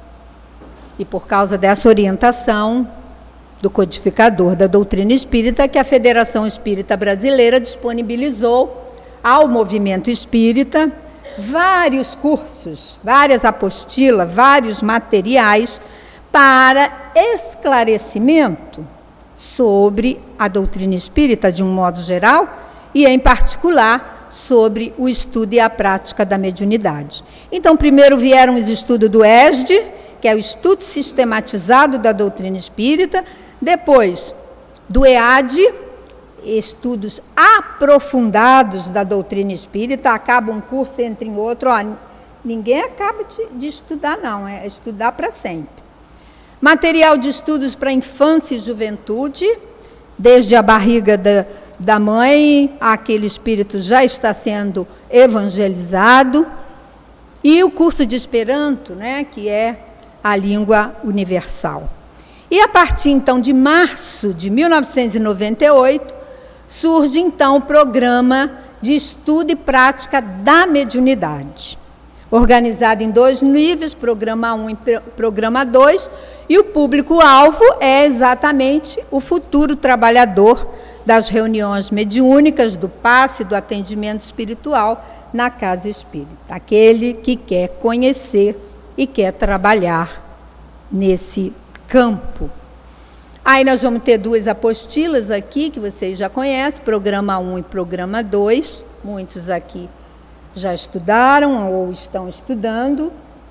e por causa dessa orientação do codificador da doutrina espírita, que a Federação Espírita Brasileira disponibilizou ao movimento espírita vários cursos, várias apostilas, vários materiais para esclarecimento sobre a doutrina espírita de um modo geral e, em particular, sobre o estudo e a prática da mediunidade. Então, primeiro vieram os estudos do E S D, que é o estudo sistematizado da doutrina espírita, depois do E A D, estudos aprofundados da doutrina espírita. Acaba um curso, entra em outro, ó, ninguém acaba de, de estudar, não, é estudar para sempre. Material de estudos para infância e juventude, desde a barriga da, da mãe, aquele espírito já está sendo evangelizado, e o curso de Esperanto, né, que é a língua universal. E a partir, então, de março de mil novecentos e noventa e oito, surge, então, o programa de estudo e prática da mediunidade, organizado em dois níveis, programa um e programa dois, e o público-alvo é exatamente o futuro trabalhador das reuniões mediúnicas, do passe, do atendimento espiritual na casa espírita, aquele que quer conhecer e quer trabalhar nesse campo. Aí nós vamos ter duas apostilas aqui, que vocês já conhecem, programa um e programa dois, muitos aqui já estudaram ou estão estudando.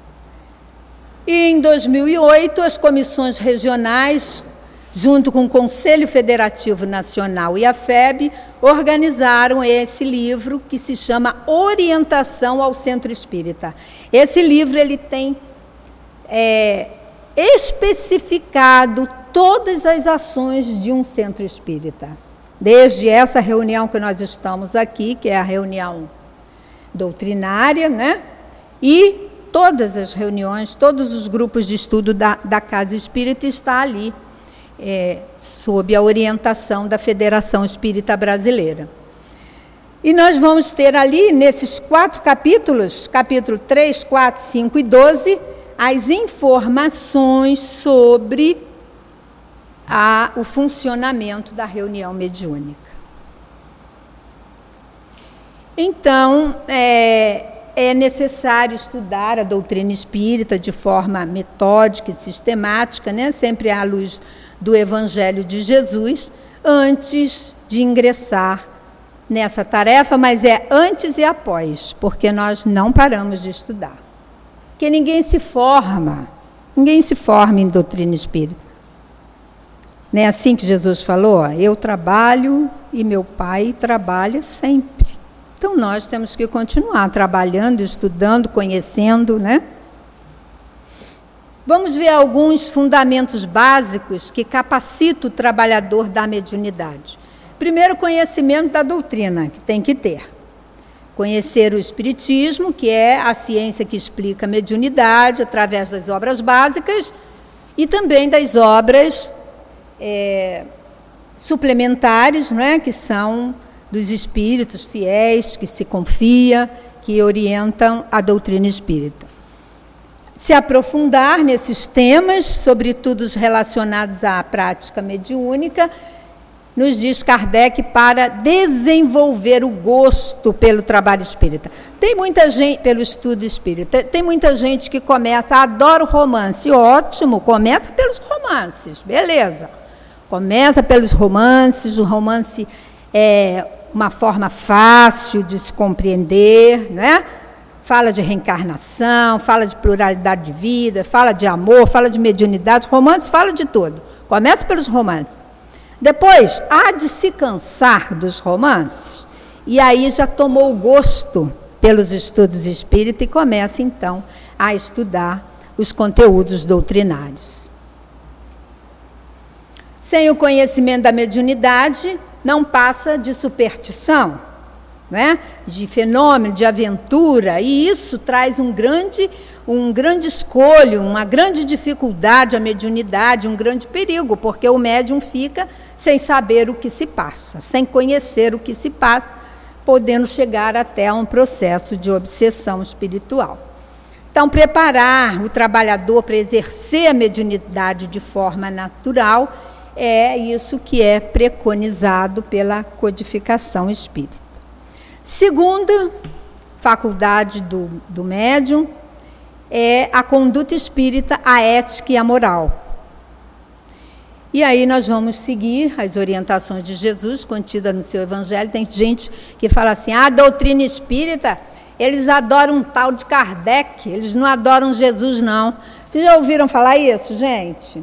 E em dois mil e oito, as comissões regionais, junto com o Conselho Federativo Nacional e a F E B, organizaram esse livro que se chama Orientação ao Centro Espírita. Esse livro ele tem é, especificado todas as ações de um centro espírita, desde essa reunião que nós estamos aqui, que é a reunião doutrinária, né? E todas as reuniões, todos os grupos de estudo da, da Casa Espírita está ali. é, sob a orientação da Federação Espírita Brasileira. E nós vamos ter ali, nesses quatro capítulos, capítulo três, quatro, cinco e doze, as informações sobre a, o funcionamento da reunião mediúnica. Então, é, é necessário estudar a doutrina espírita de forma metódica e sistemática, né, sempre à luz do Evangelho de Jesus, antes de ingressar nessa tarefa, mas é antes e após, porque nós não paramos de estudar. Porque ninguém se forma, ninguém se forma em doutrina espírita. Não é assim que Jesus falou? Eu trabalho e meu Pai trabalha sempre. Então, nós temos que continuar trabalhando, estudando, conhecendo, né? Vamos ver alguns fundamentos básicos que capacitam o trabalhador da mediunidade. Primeiro, conhecimento da doutrina, que tem que ter. Conhecer o Espiritismo, que é a ciência que explica a mediunidade através das obras básicas e também das obras é, suplementares, né, que são dos espíritos fiéis, que se confia, que orientam a doutrina espírita. Se aprofundar nesses temas, sobretudo os relacionados à prática mediúnica, nos diz Kardec, para desenvolver o gosto pelo trabalho espírita. Tem muita gente, pelo estudo espírita, tem muita gente que começa, adora o romance, ótimo, começa pelos romances, beleza. Começa pelos romances, o romance é uma forma fácil de se compreender, né? Fala de reencarnação, fala de pluralidade de vida, fala de amor, fala de mediunidade, romance fala de tudo. Começa pelos romances. Depois, há de se cansar dos romances, e aí já tomou o gosto pelos estudos espíritas e começa, então, a estudar os conteúdos doutrinários. Sem o conhecimento da mediunidade, não passa de superstição, né? De fenômeno, de aventura, e isso traz um grande, um grande escolho, uma grande dificuldade à mediunidade, um grande perigo, porque o médium fica sem saber o que se passa, sem conhecer o que se passa, podendo chegar até a um processo de obsessão espiritual. Então, preparar o trabalhador para exercer a mediunidade de forma natural é isso que é preconizado pela codificação espírita. Segunda faculdade do, do médium é a conduta espírita, a ética e a moral. E aí nós vamos seguir as orientações de Jesus contidas no seu Evangelho. Tem gente que fala assim, ah, a doutrina espírita, eles adoram um tal de Kardec, eles não adoram Jesus, não. Vocês já ouviram falar isso, gente?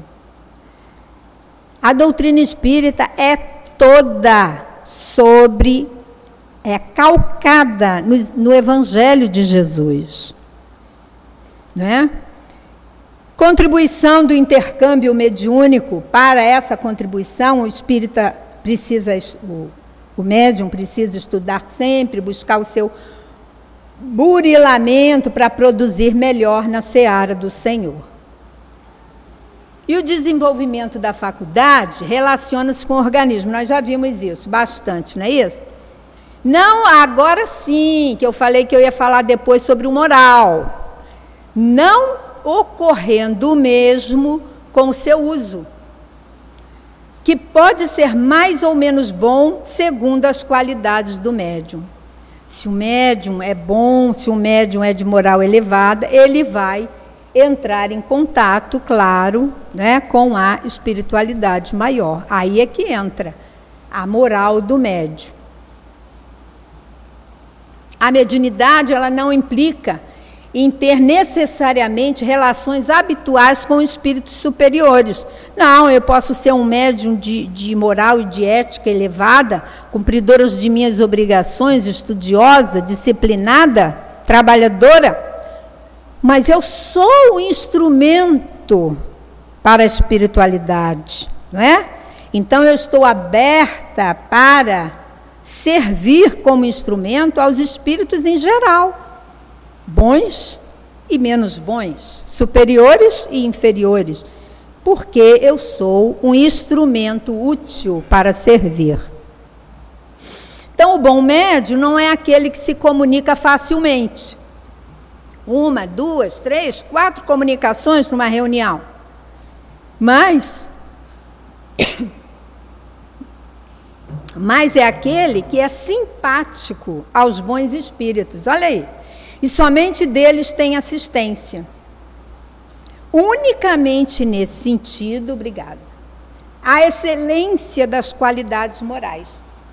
A doutrina espírita é toda sobre, é calcada no, no Evangelho de Jesus. Né? Contribuição do intercâmbio mediúnico. Para essa contribuição, o espírita precisa, o, o médium precisa estudar sempre, buscar o seu burilamento para produzir melhor na seara do Senhor. E o desenvolvimento da faculdade relaciona-se com o organismo. Nós já vimos isso bastante, não é isso? Não, agora sim, que eu falei que eu ia falar depois sobre o moral. Não ocorrendo o mesmo com o seu uso, que pode ser mais ou menos bom segundo as qualidades do médium. Se o médium é bom, se o médium é de moral elevada, ele vai entrar em contato, claro, né, com a espiritualidade maior. Aí é que entra a moral do médium. A mediunidade, ela não implica em ter necessariamente relações habituais com espíritos superiores. Não, eu posso ser um médium de, de moral e de ética elevada, cumpridora de minhas obrigações, estudiosa, disciplinada, trabalhadora, mas eu sou o instrumento para a espiritualidade, não é? Então, eu estou aberta para servir como instrumento aos espíritos em geral, bons e menos bons, superiores e inferiores, porque eu sou um instrumento útil para servir. Então, o bom médium não é aquele que se comunica facilmente. Uma, duas, três, quatro comunicações numa reunião. Mas, mas é aquele que é simpático aos bons espíritos. Olha aí. E somente deles tem assistência. Unicamente nesse sentido, obrigada, a excelência das qualidades morais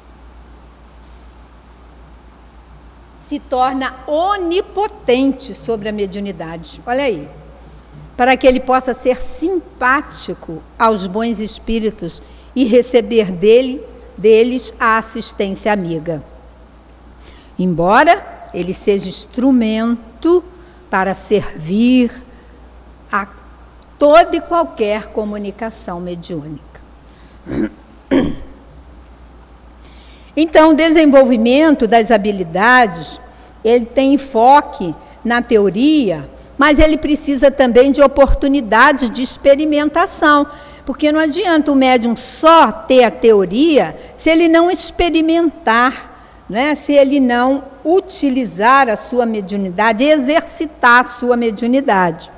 se torna onipotente sobre a mediunidade. Olha aí. Para que ele possa ser simpático aos bons espíritos e receber dele, deles a assistência amiga. Embora ele seja instrumento para servir a toda e qualquer comunicação mediúnica. Então, o desenvolvimento das habilidades, ele tem enfoque na teoria, mas ele precisa também de oportunidades de experimentação, porque não adianta o médium só ter a teoria se ele não experimentar, né? Se ele não utilizar a sua mediunidade, exercitar a sua mediunidade.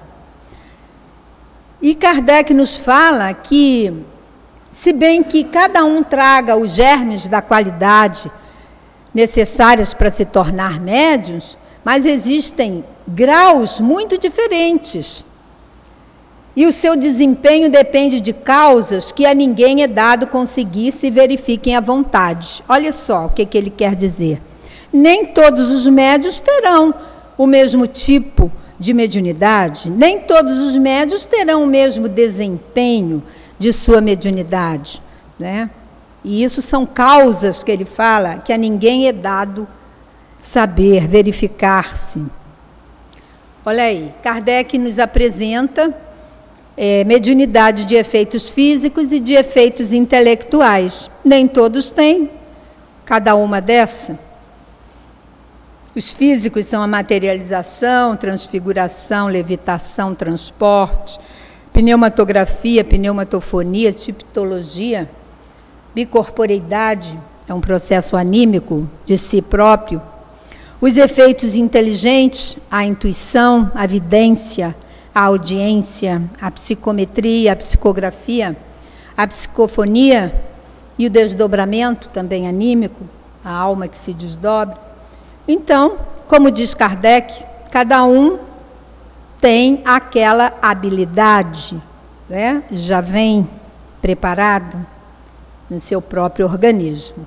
E Kardec nos fala que, se bem que cada um traga os germes da qualidade necessárias para se tornar médiuns, mas existem graus muito diferentes. E o seu desempenho depende de causas que a ninguém é dado conseguir se verifiquem à vontade. Olha só o que, que ele quer dizer. Nem todos os médiuns terão o mesmo tipo de mediunidade, nem todos os médiuns terão o mesmo desempenho de sua mediunidade, né? E isso são causas que ele fala que a ninguém é dado saber, verificar-se. Olha aí, Kardec nos apresenta é, mediunidade de efeitos físicos e de efeitos intelectuais. Nem todos têm cada uma dessa. Os físicos são a materialização, transfiguração, levitação, transporte, pneumatografia, pneumatofonia, tipologia, bicorporeidade, é um processo anímico de si próprio. Os efeitos inteligentes, a intuição, a vidência, a audiência, a psicometria, a psicografia, a psicofonia e o desdobramento, também anímico, a alma que se desdobra. Então, como diz Kardec, cada um tem aquela habilidade, né? Já vem preparado no seu próprio organismo.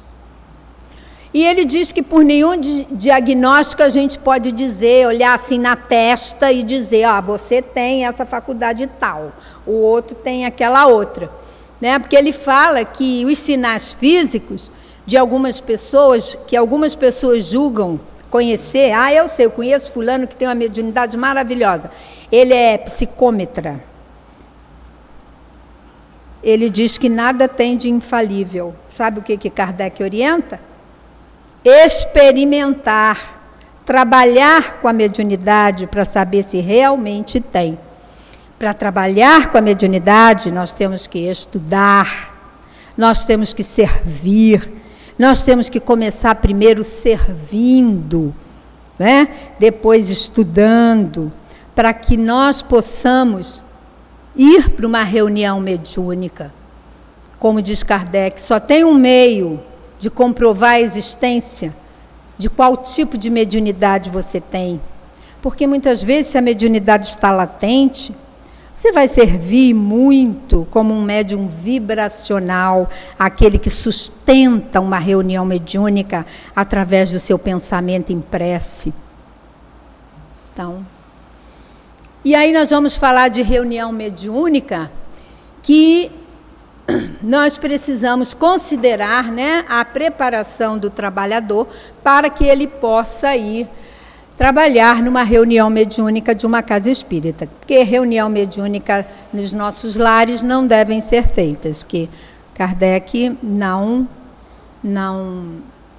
E ele diz que por nenhum diagnóstico a gente pode dizer, olhar assim na testa e dizer, ó, você tem essa faculdade tal, o outro tem aquela outra, né? Porque ele fala que os sinais físicos de algumas pessoas, que algumas pessoas julgam conhecer, ah, eu sei, eu conheço fulano que tem uma mediunidade maravilhosa, ele é psicômetra. Ele diz que nada tem de infalível. Sabe o que, que Kardec orienta? Experimentar, trabalhar com a mediunidade para saber se realmente tem. Para trabalhar com a mediunidade, nós temos que estudar, nós temos que servir, nós temos que começar primeiro servindo, né? Depois estudando, para que nós possamos ir para uma reunião mediúnica. Como diz Kardec, só tem um meio de comprovar a existência de qual tipo de mediunidade você tem. Porque muitas vezes, se a mediunidade está latente, você vai servir muito como um médium vibracional, aquele que sustenta uma reunião mediúnica através do seu pensamento em prece. Então, e aí nós vamos falar de reunião mediúnica, que nós precisamos considerar, né, a preparação do trabalhador para que ele possa ir trabalhar numa reunião mediúnica de uma casa espírita. Porque reunião mediúnica nos nossos lares não devem ser feitas, que Kardec não, não,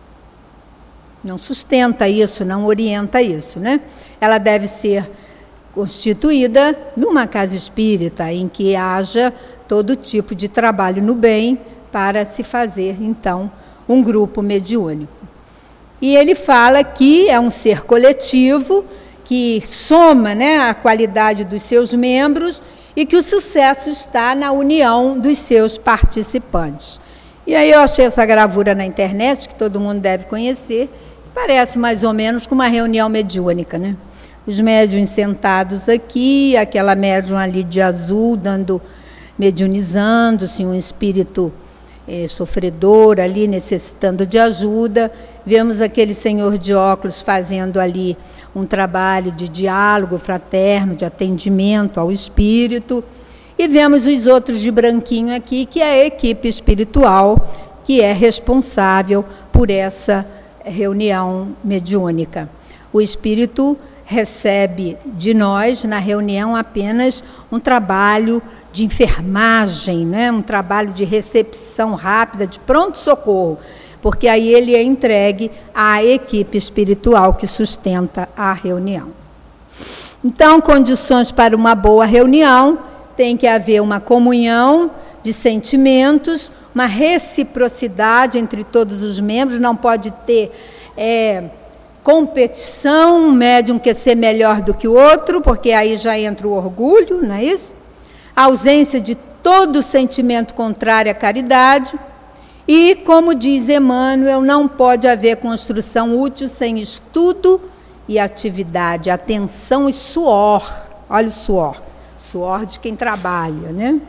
não sustenta isso, não orienta isso, né? Ela deve ser constituída numa casa espírita, em que haja todo tipo de trabalho no bem para se fazer, então, um grupo mediúnico. E ele fala que é um ser coletivo, que soma, né, a qualidade dos seus membros e que o sucesso está na união dos seus participantes. E aí eu achei essa gravura na internet, que todo mundo deve conhecer, parece mais ou menos com uma reunião mediúnica, né? Os médiuns sentados aqui, aquela médium ali de azul, dando, mediunizando-se, um espírito eh, sofredor ali, necessitando de ajuda. Vemos aquele senhor de óculos fazendo ali um trabalho de diálogo fraterno, de atendimento ao espírito. E vemos os outros de branquinho aqui, que é a equipe espiritual, que é responsável por essa reunião mediúnica. O espírito recebe de nós, na reunião, apenas um trabalho de enfermagem, né? Um trabalho de recepção rápida, de pronto-socorro, porque aí ele é entregue à equipe espiritual que sustenta a reunião. Então, condições para uma boa reunião, tem que haver uma comunhão de sentimentos, uma reciprocidade entre todos os membros, não pode ter é, competição, um médium quer ser melhor do que o outro, porque aí já entra o orgulho, não é isso? A ausência de todo sentimento contrário à caridade. E, como diz Emmanuel, não pode haver construção útil sem estudo e atividade, atenção e suor. Olha o suor, suor de quem trabalha, né?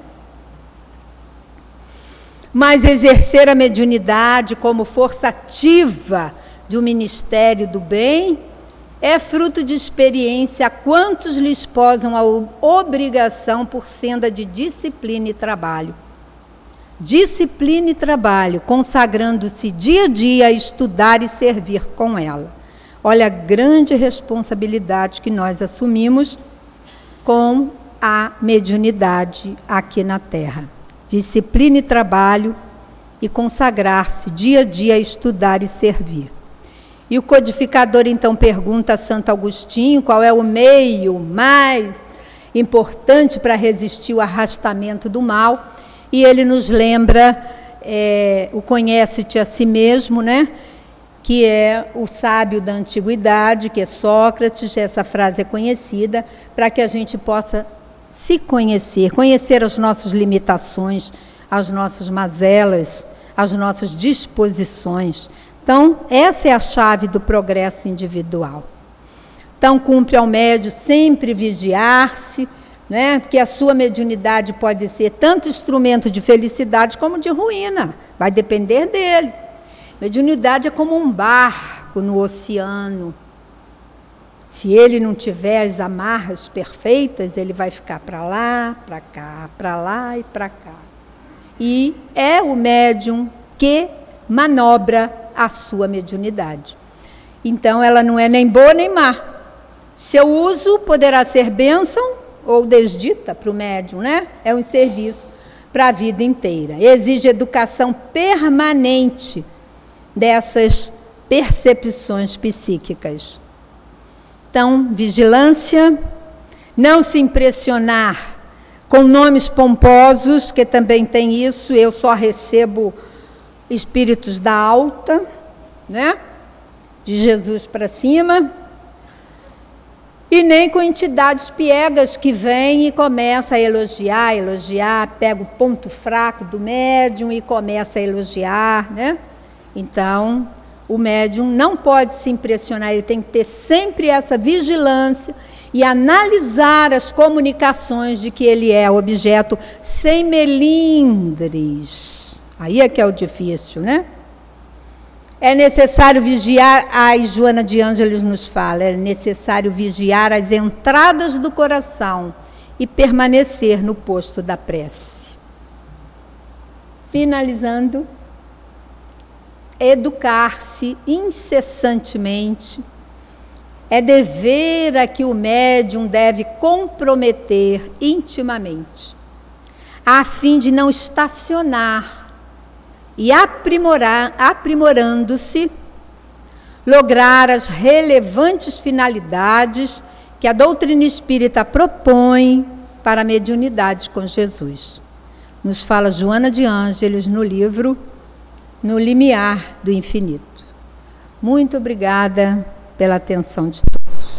Mas exercer a mediunidade como força ativa do ministério do bem é fruto de experiência a quantos lhes posam a obrigação por senda de disciplina e trabalho. Disciplina e trabalho, consagrando-se dia a dia a estudar e servir com ela. Olha a grande responsabilidade que nós assumimos com a mediunidade aqui na Terra. Disciplina e trabalho e consagrar-se dia a dia a estudar e servir. E o codificador então pergunta a Santo Agostinho qual é o meio mais importante para resistir ao arrastamento do mal. E ele nos lembra é, o conhece-te a si mesmo, né? Que é o sábio da antiguidade, que é Sócrates, essa frase é conhecida, para que a gente possa se conhecer, conhecer as nossas limitações, as nossas mazelas, as nossas disposições. Então, essa é a chave do progresso individual. Então, cumpre ao médium sempre vigiar-se, né? Porque a sua mediunidade pode ser tanto instrumento de felicidade como de ruína, vai depender dele. Mediunidade é como um barco no oceano. Se ele não tiver as amarras perfeitas, ele vai ficar para lá, para cá, para lá e para cá. E é o médium que manobra a sua mediunidade. Então, ela não é nem boa nem má. Seu uso poderá ser bênção ou desdita para o médium, né? É um serviço para a vida inteira. Exige educação permanente dessas percepções psíquicas. Então, vigilância, não se impressionar com nomes pomposos, que também tem isso, eu só recebo espíritos da alta, né? De Jesus para cima, e nem com entidades piegas que vêm e começam a elogiar, elogiar, pega o ponto fraco do médium e começa a elogiar, né? Então, o médium não pode se impressionar, ele tem que ter sempre essa vigilância e analisar as comunicações de que ele é objeto sem melindres. Aí é que é o difícil, né? É necessário vigiar, a Joana de Ângeles nos fala, é necessário vigiar as entradas do coração e permanecer no posto da prece. Finalizando, educar-se incessantemente é dever a que o médium deve comprometer intimamente, a fim de não estacionar e aprimorar, aprimorando-se, lograr as relevantes finalidades que a doutrina espírita propõe para a mediunidade com Jesus. Nos fala Joana de Ângeles no livro No Limiar do Infinito. Muito obrigada pela atenção de todos.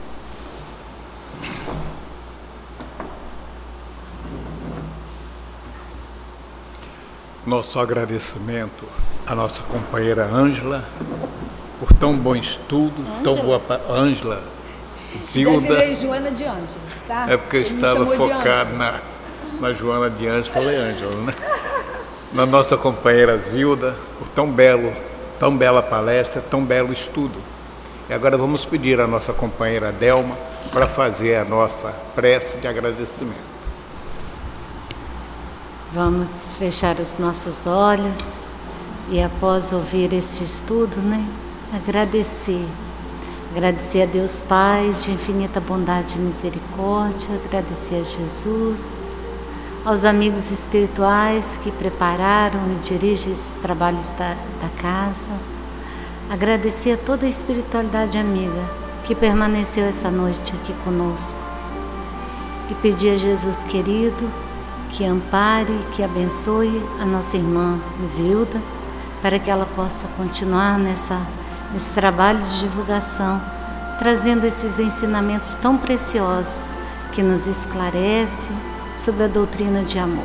Nosso agradecimento à nossa companheira Ângela por tão bom estudo, Ângela? tão boa Ângela, Zilda. Já virei Joana de Ângeles, tá? É porque eu Ele estava focado na, na Joana de Ângeles, falei Ângela, né? Na nossa companheira Zilda, por tão belo, tão bela palestra, tão belo estudo. E agora vamos pedir à nossa companheira Delma para fazer a nossa prece de agradecimento. Vamos fechar os nossos olhos e, após ouvir este estudo, né, agradecer. Agradecer a Deus Pai de infinita bondade e misericórdia, agradecer a Jesus, aos amigos espirituais que prepararam e dirigem esses trabalhos da, da casa, agradecer a toda a espiritualidade amiga que permaneceu essa noite aqui conosco e pedir a Jesus querido que ampare, que abençoe a nossa irmã Zilda, para que ela possa continuar nessa, nesse trabalho de divulgação, trazendo esses ensinamentos tão preciosos que nos esclarece sobre a doutrina de amor.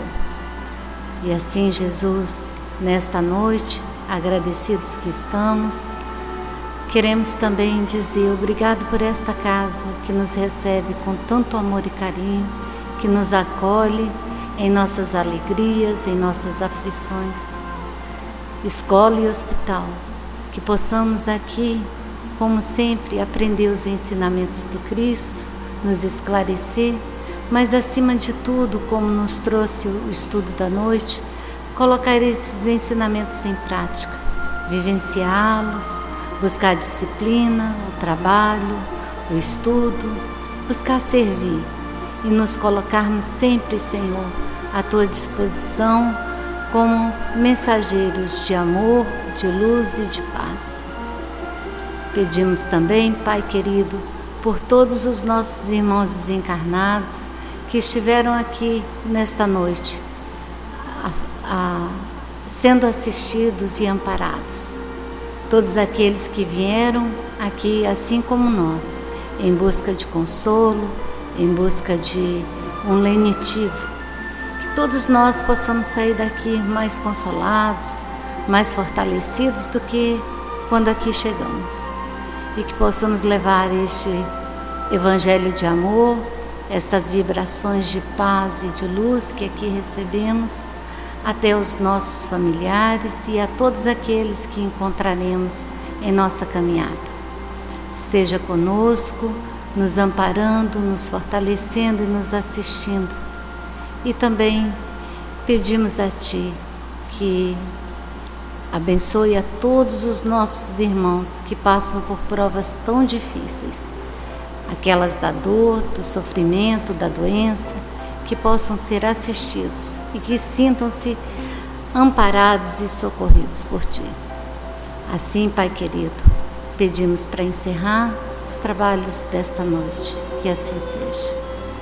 E assim, Jesus, nesta noite, agradecidos que estamos, queremos também dizer obrigado por esta casa que nos recebe com tanto amor e carinho, que nos acolhe em nossas alegrias, em nossas aflições, escola e hospital, que possamos aqui, como sempre, aprender os ensinamentos do Cristo, nos esclarecer, mas acima de tudo, como nos trouxe o estudo da noite, colocar esses ensinamentos em prática, vivenciá-los, buscar a disciplina, o trabalho, o estudo, buscar servir e nos colocarmos sempre, Senhor, à Tua disposição como mensageiros de amor, de luz e de paz. Pedimos também, Pai querido, por todos os nossos irmãos desencarnados que estiveram aqui nesta noite, a, a, sendo assistidos e amparados. Todos aqueles que vieram aqui, assim como nós, em busca de consolo, em busca de um lenitivo, que todos nós possamos sair daqui mais consolados, mais fortalecidos do que quando aqui chegamos, e que possamos levar este evangelho de amor, estas vibrações de paz e de luz que aqui recebemos, até os nossos familiares e a todos aqueles que encontraremos em nossa caminhada. Esteja conosco, nos amparando, nos fortalecendo e nos assistindo. E também pedimos a Ti que abençoe a todos os nossos irmãos que passam por provas tão difíceis, aquelas da dor, do sofrimento, da doença, que possam ser assistidos e que sintam-se amparados e socorridos por Ti. Assim, Pai querido, pedimos para encerrar os trabalhos desta noite, que assim seja.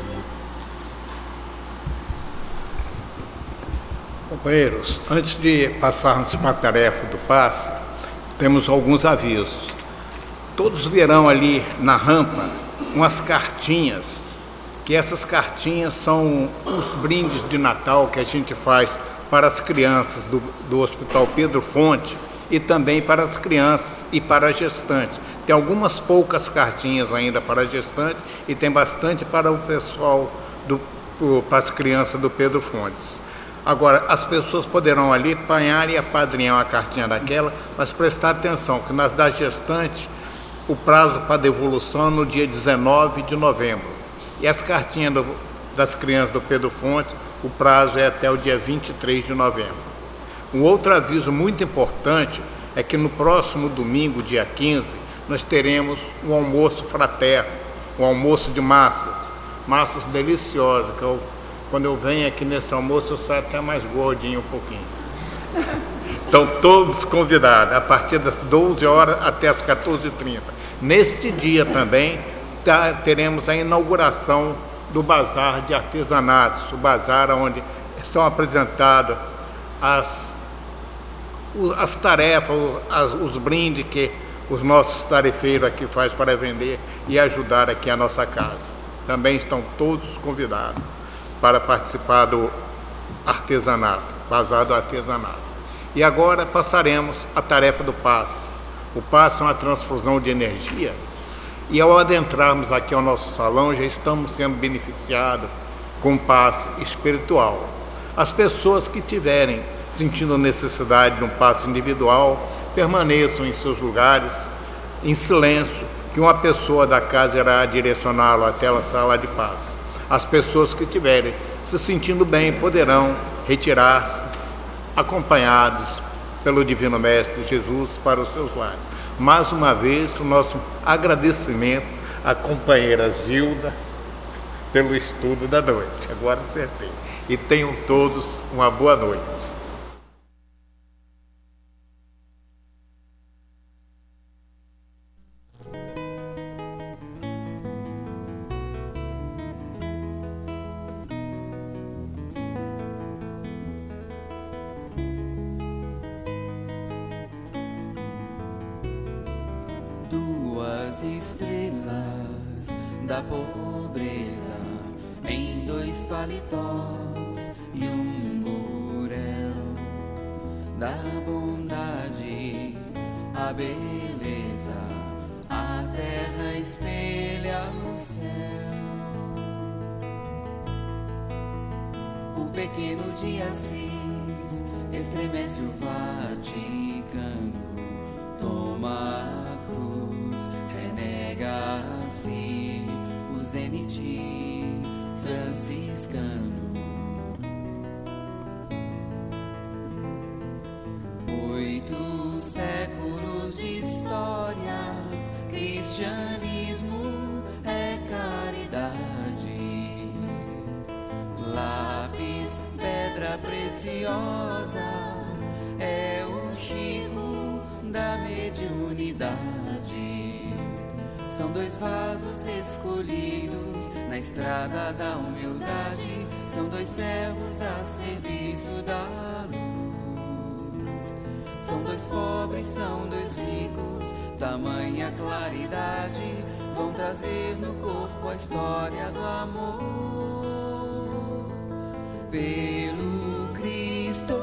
Companheiros, antes de passarmos para a tarefa do passe, temos alguns avisos. Todos verão ali na rampa umas cartinhas, que essas cartinhas são os brindes de Natal que a gente faz para as crianças do, do Hospital Pedro Fonte e também para as crianças e para as gestantes. Tem algumas poucas cartinhas ainda para a gestante e tem bastante para o pessoal, do, para as crianças do Pedro Fontes. Agora, as pessoas poderão ali apanhar e apadrinhar uma cartinha daquela, mas prestar atenção que nas das gestantes o prazo para devolução é no dia dezenove de novembro. E as cartinhas do, das crianças do Pedro Fonte, o prazo é até o dia vinte e três de novembro. Um outro aviso muito importante é que no próximo domingo, dia quinze, nós teremos um almoço fraterno, um almoço de massas, massas deliciosas, que eu, quando eu venho aqui nesse almoço eu saio até mais gordinho um pouquinho. Então todos convidados, a partir das doze horas até as quatorze e trinta. Neste dia também teremos a inauguração do Bazar de Artesanatos, o bazar onde são apresentadas as, as tarefas, as, os brindes que os nossos tarefeiros aqui fazem para vender e ajudar aqui a nossa casa. Também estão todos convidados para participar do artesanato, Bazar do Artesanato. E agora passaremos a tarefa do passe. O passe é uma transfusão de energia e ao adentrarmos aqui ao nosso salão já estamos sendo beneficiados com passe espiritual. As pessoas que tiverem sentindo necessidade de um passe individual permaneçam em seus lugares em silêncio, que uma pessoa da casa irá direcioná-lo até a sala de passe. As pessoas que tiverem se sentindo bem poderão retirar-se acompanhados pelo Divino Mestre Jesus para os seus lares. Mais uma vez, o nosso agradecimento à companheira Zilda pelo estudo da noite. Agora acertei. E tenham todos uma boa noite. Estrelas da pobreza em dois paletós e um burel, da bondade a beleza, a terra espelha o céu. O pequeno de Assis estremece o Vaticano, toma a cruz, renega-se o zenite franciscano. Oito séculos de história, cristianismo é caridade. Lápis, pedra preciosa, é o Chico da mediunidade. São dois vasos escolhidos na estrada da humildade, são dois servos a serviço da luz. São dois pobres, são dois ricos, tamanha claridade, vão trazer no corpo a história do amor. Pelo Cristo,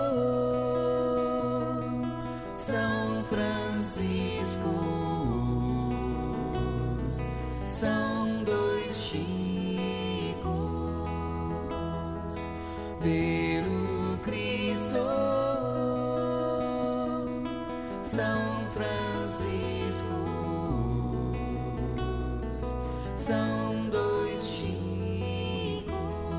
São Francisco, são dois Chicos. Pelo Cristo, São Francisco, são dois Chicos.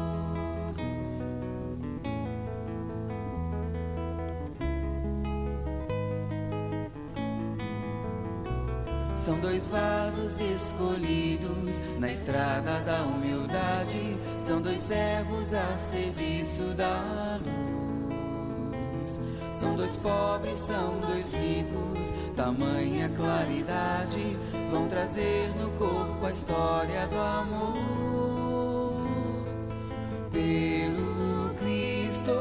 São dois vasos escolhidos na estrada da humildade, são dois servos a serviço da luz. São dois pobres, são dois ricos, tamanha claridade, vão trazer no corpo a história do amor. Pelo Cristo,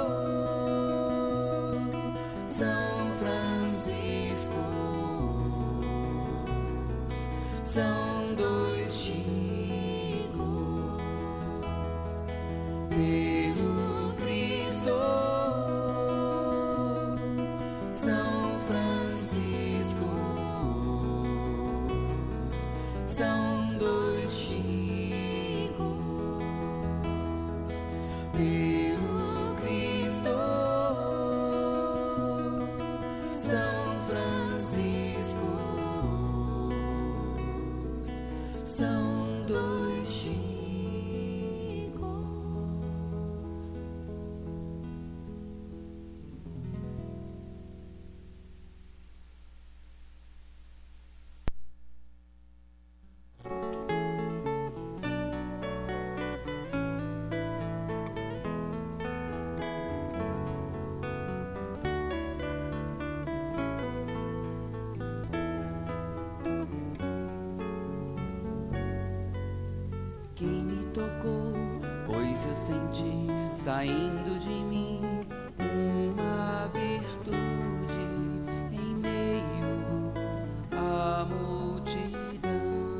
São Francisco, são dois Chicos. Pelo Cristo, São Francisco, são dois Chicos. Pelo Cristo, São Francisco, são dois Chicos. tocou, pois eu senti saindo de mim uma virtude em meio à multidão.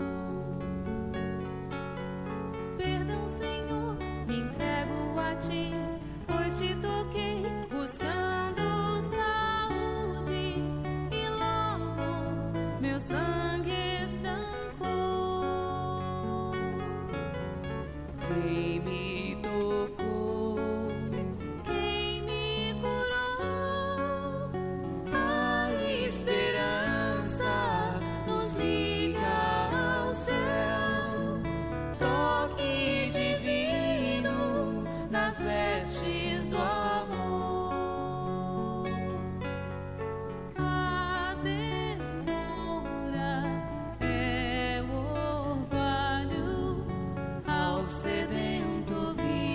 Perdão, Senhor, me entrego a ti, pois te toquei buscando saúde e logo meu sangue estancou. Quem me tocou, Quem me curou, a esperança nos liga ao céu. Toque divino nas vestes do amor. a ternura é o orvalho Ao sedento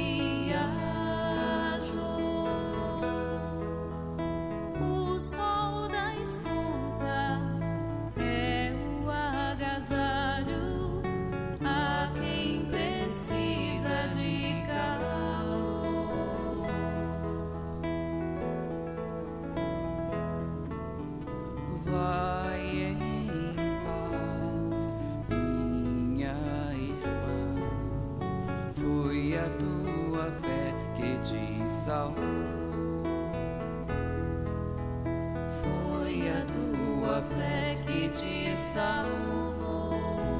viajou. o sol da escuta, é o agasalho a quem precisa de calor. Vai em paz, minha irmã. Foi a tua fé que te salvou. Foi a tua fé que te salvou.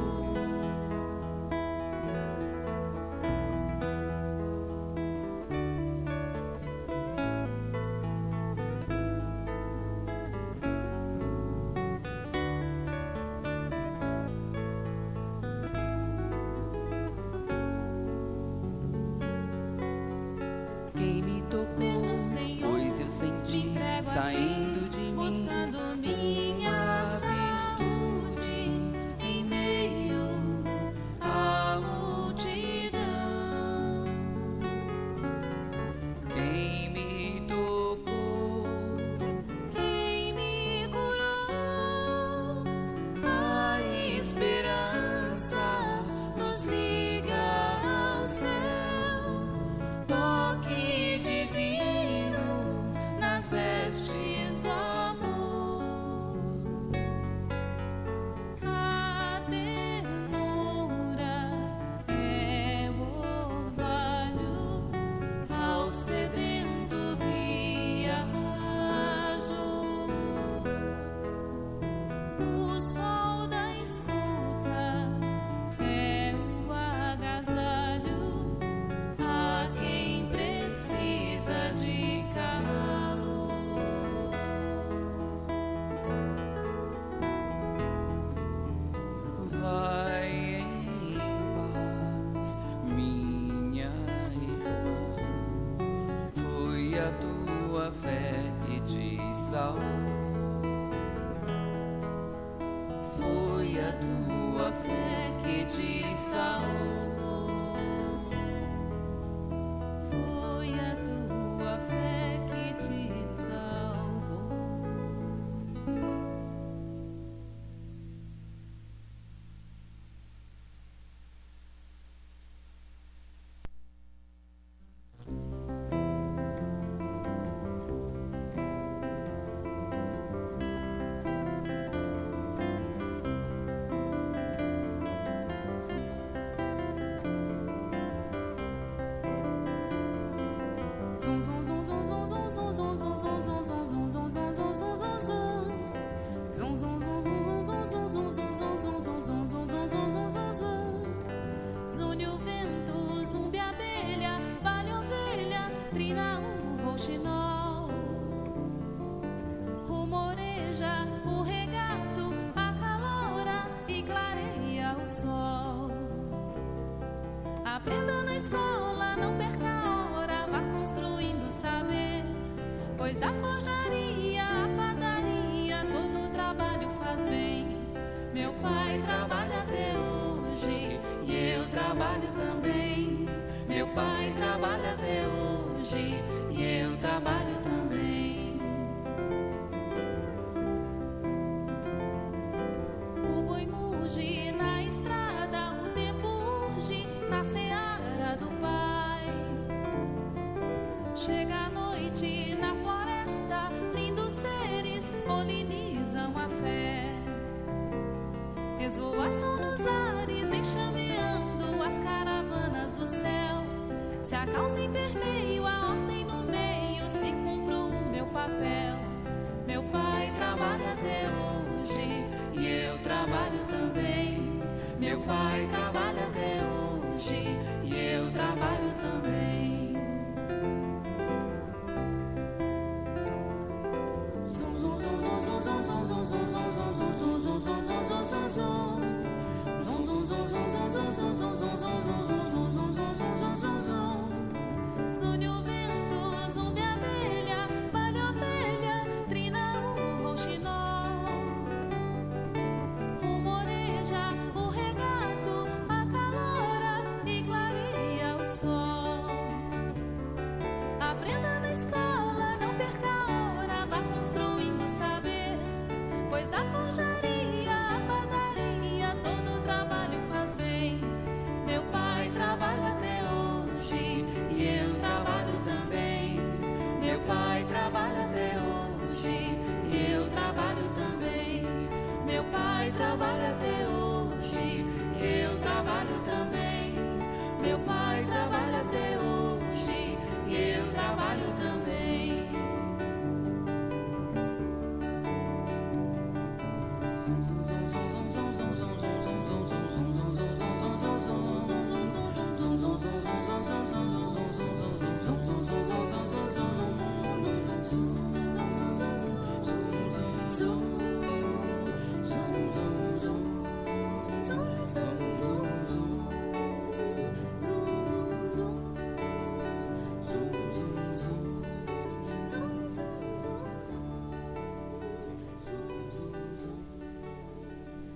Quem me tocou, Perdão, Senhor, pois eu me senti entrego a ti, saindo de mim buscando minha saúde em meio à multidão. Quem me tocou, Quem me curou, a esperança nos liga ao céu. Toque divino nas vestes do amor. a ternura é o orvalho Ao sedento viajou. o sol da escuta, é o agasalho a quem precisa de calor. Vai em paz, minha irmã. Foi a tua fé que te salvou. Foi a tua fé que te salvou. Foi a tua fé que te salvou. Zum zum zum zum zum zum zum zum zum zum zum zum zum zum zum zum zum zum zum. Zum zum zum zum zum zum zum zum zum zum zum zum zum zum zum zum zum zum zum. Zune o vento, zumbi a abelha, vale ovelha, trina o rouxinol. Rumoreja o regato, acalora e clareia o sol. Aprenda na escola, não perca a hora, vá construindo saber. Pois da forjaria à padaria, todo trabalho faz bem. Meu pai trabalha até hoje e eu trabalho também. Meu pai trabalha até hoje e eu trabalho também. O boi muge na estrada, o tempo urge na seara. enxameando as caravanas do céu. Se a causa em vermelho, a ordem no meio, se cumpro o meu papel. Meu pai trabalha até hoje e eu trabalho também.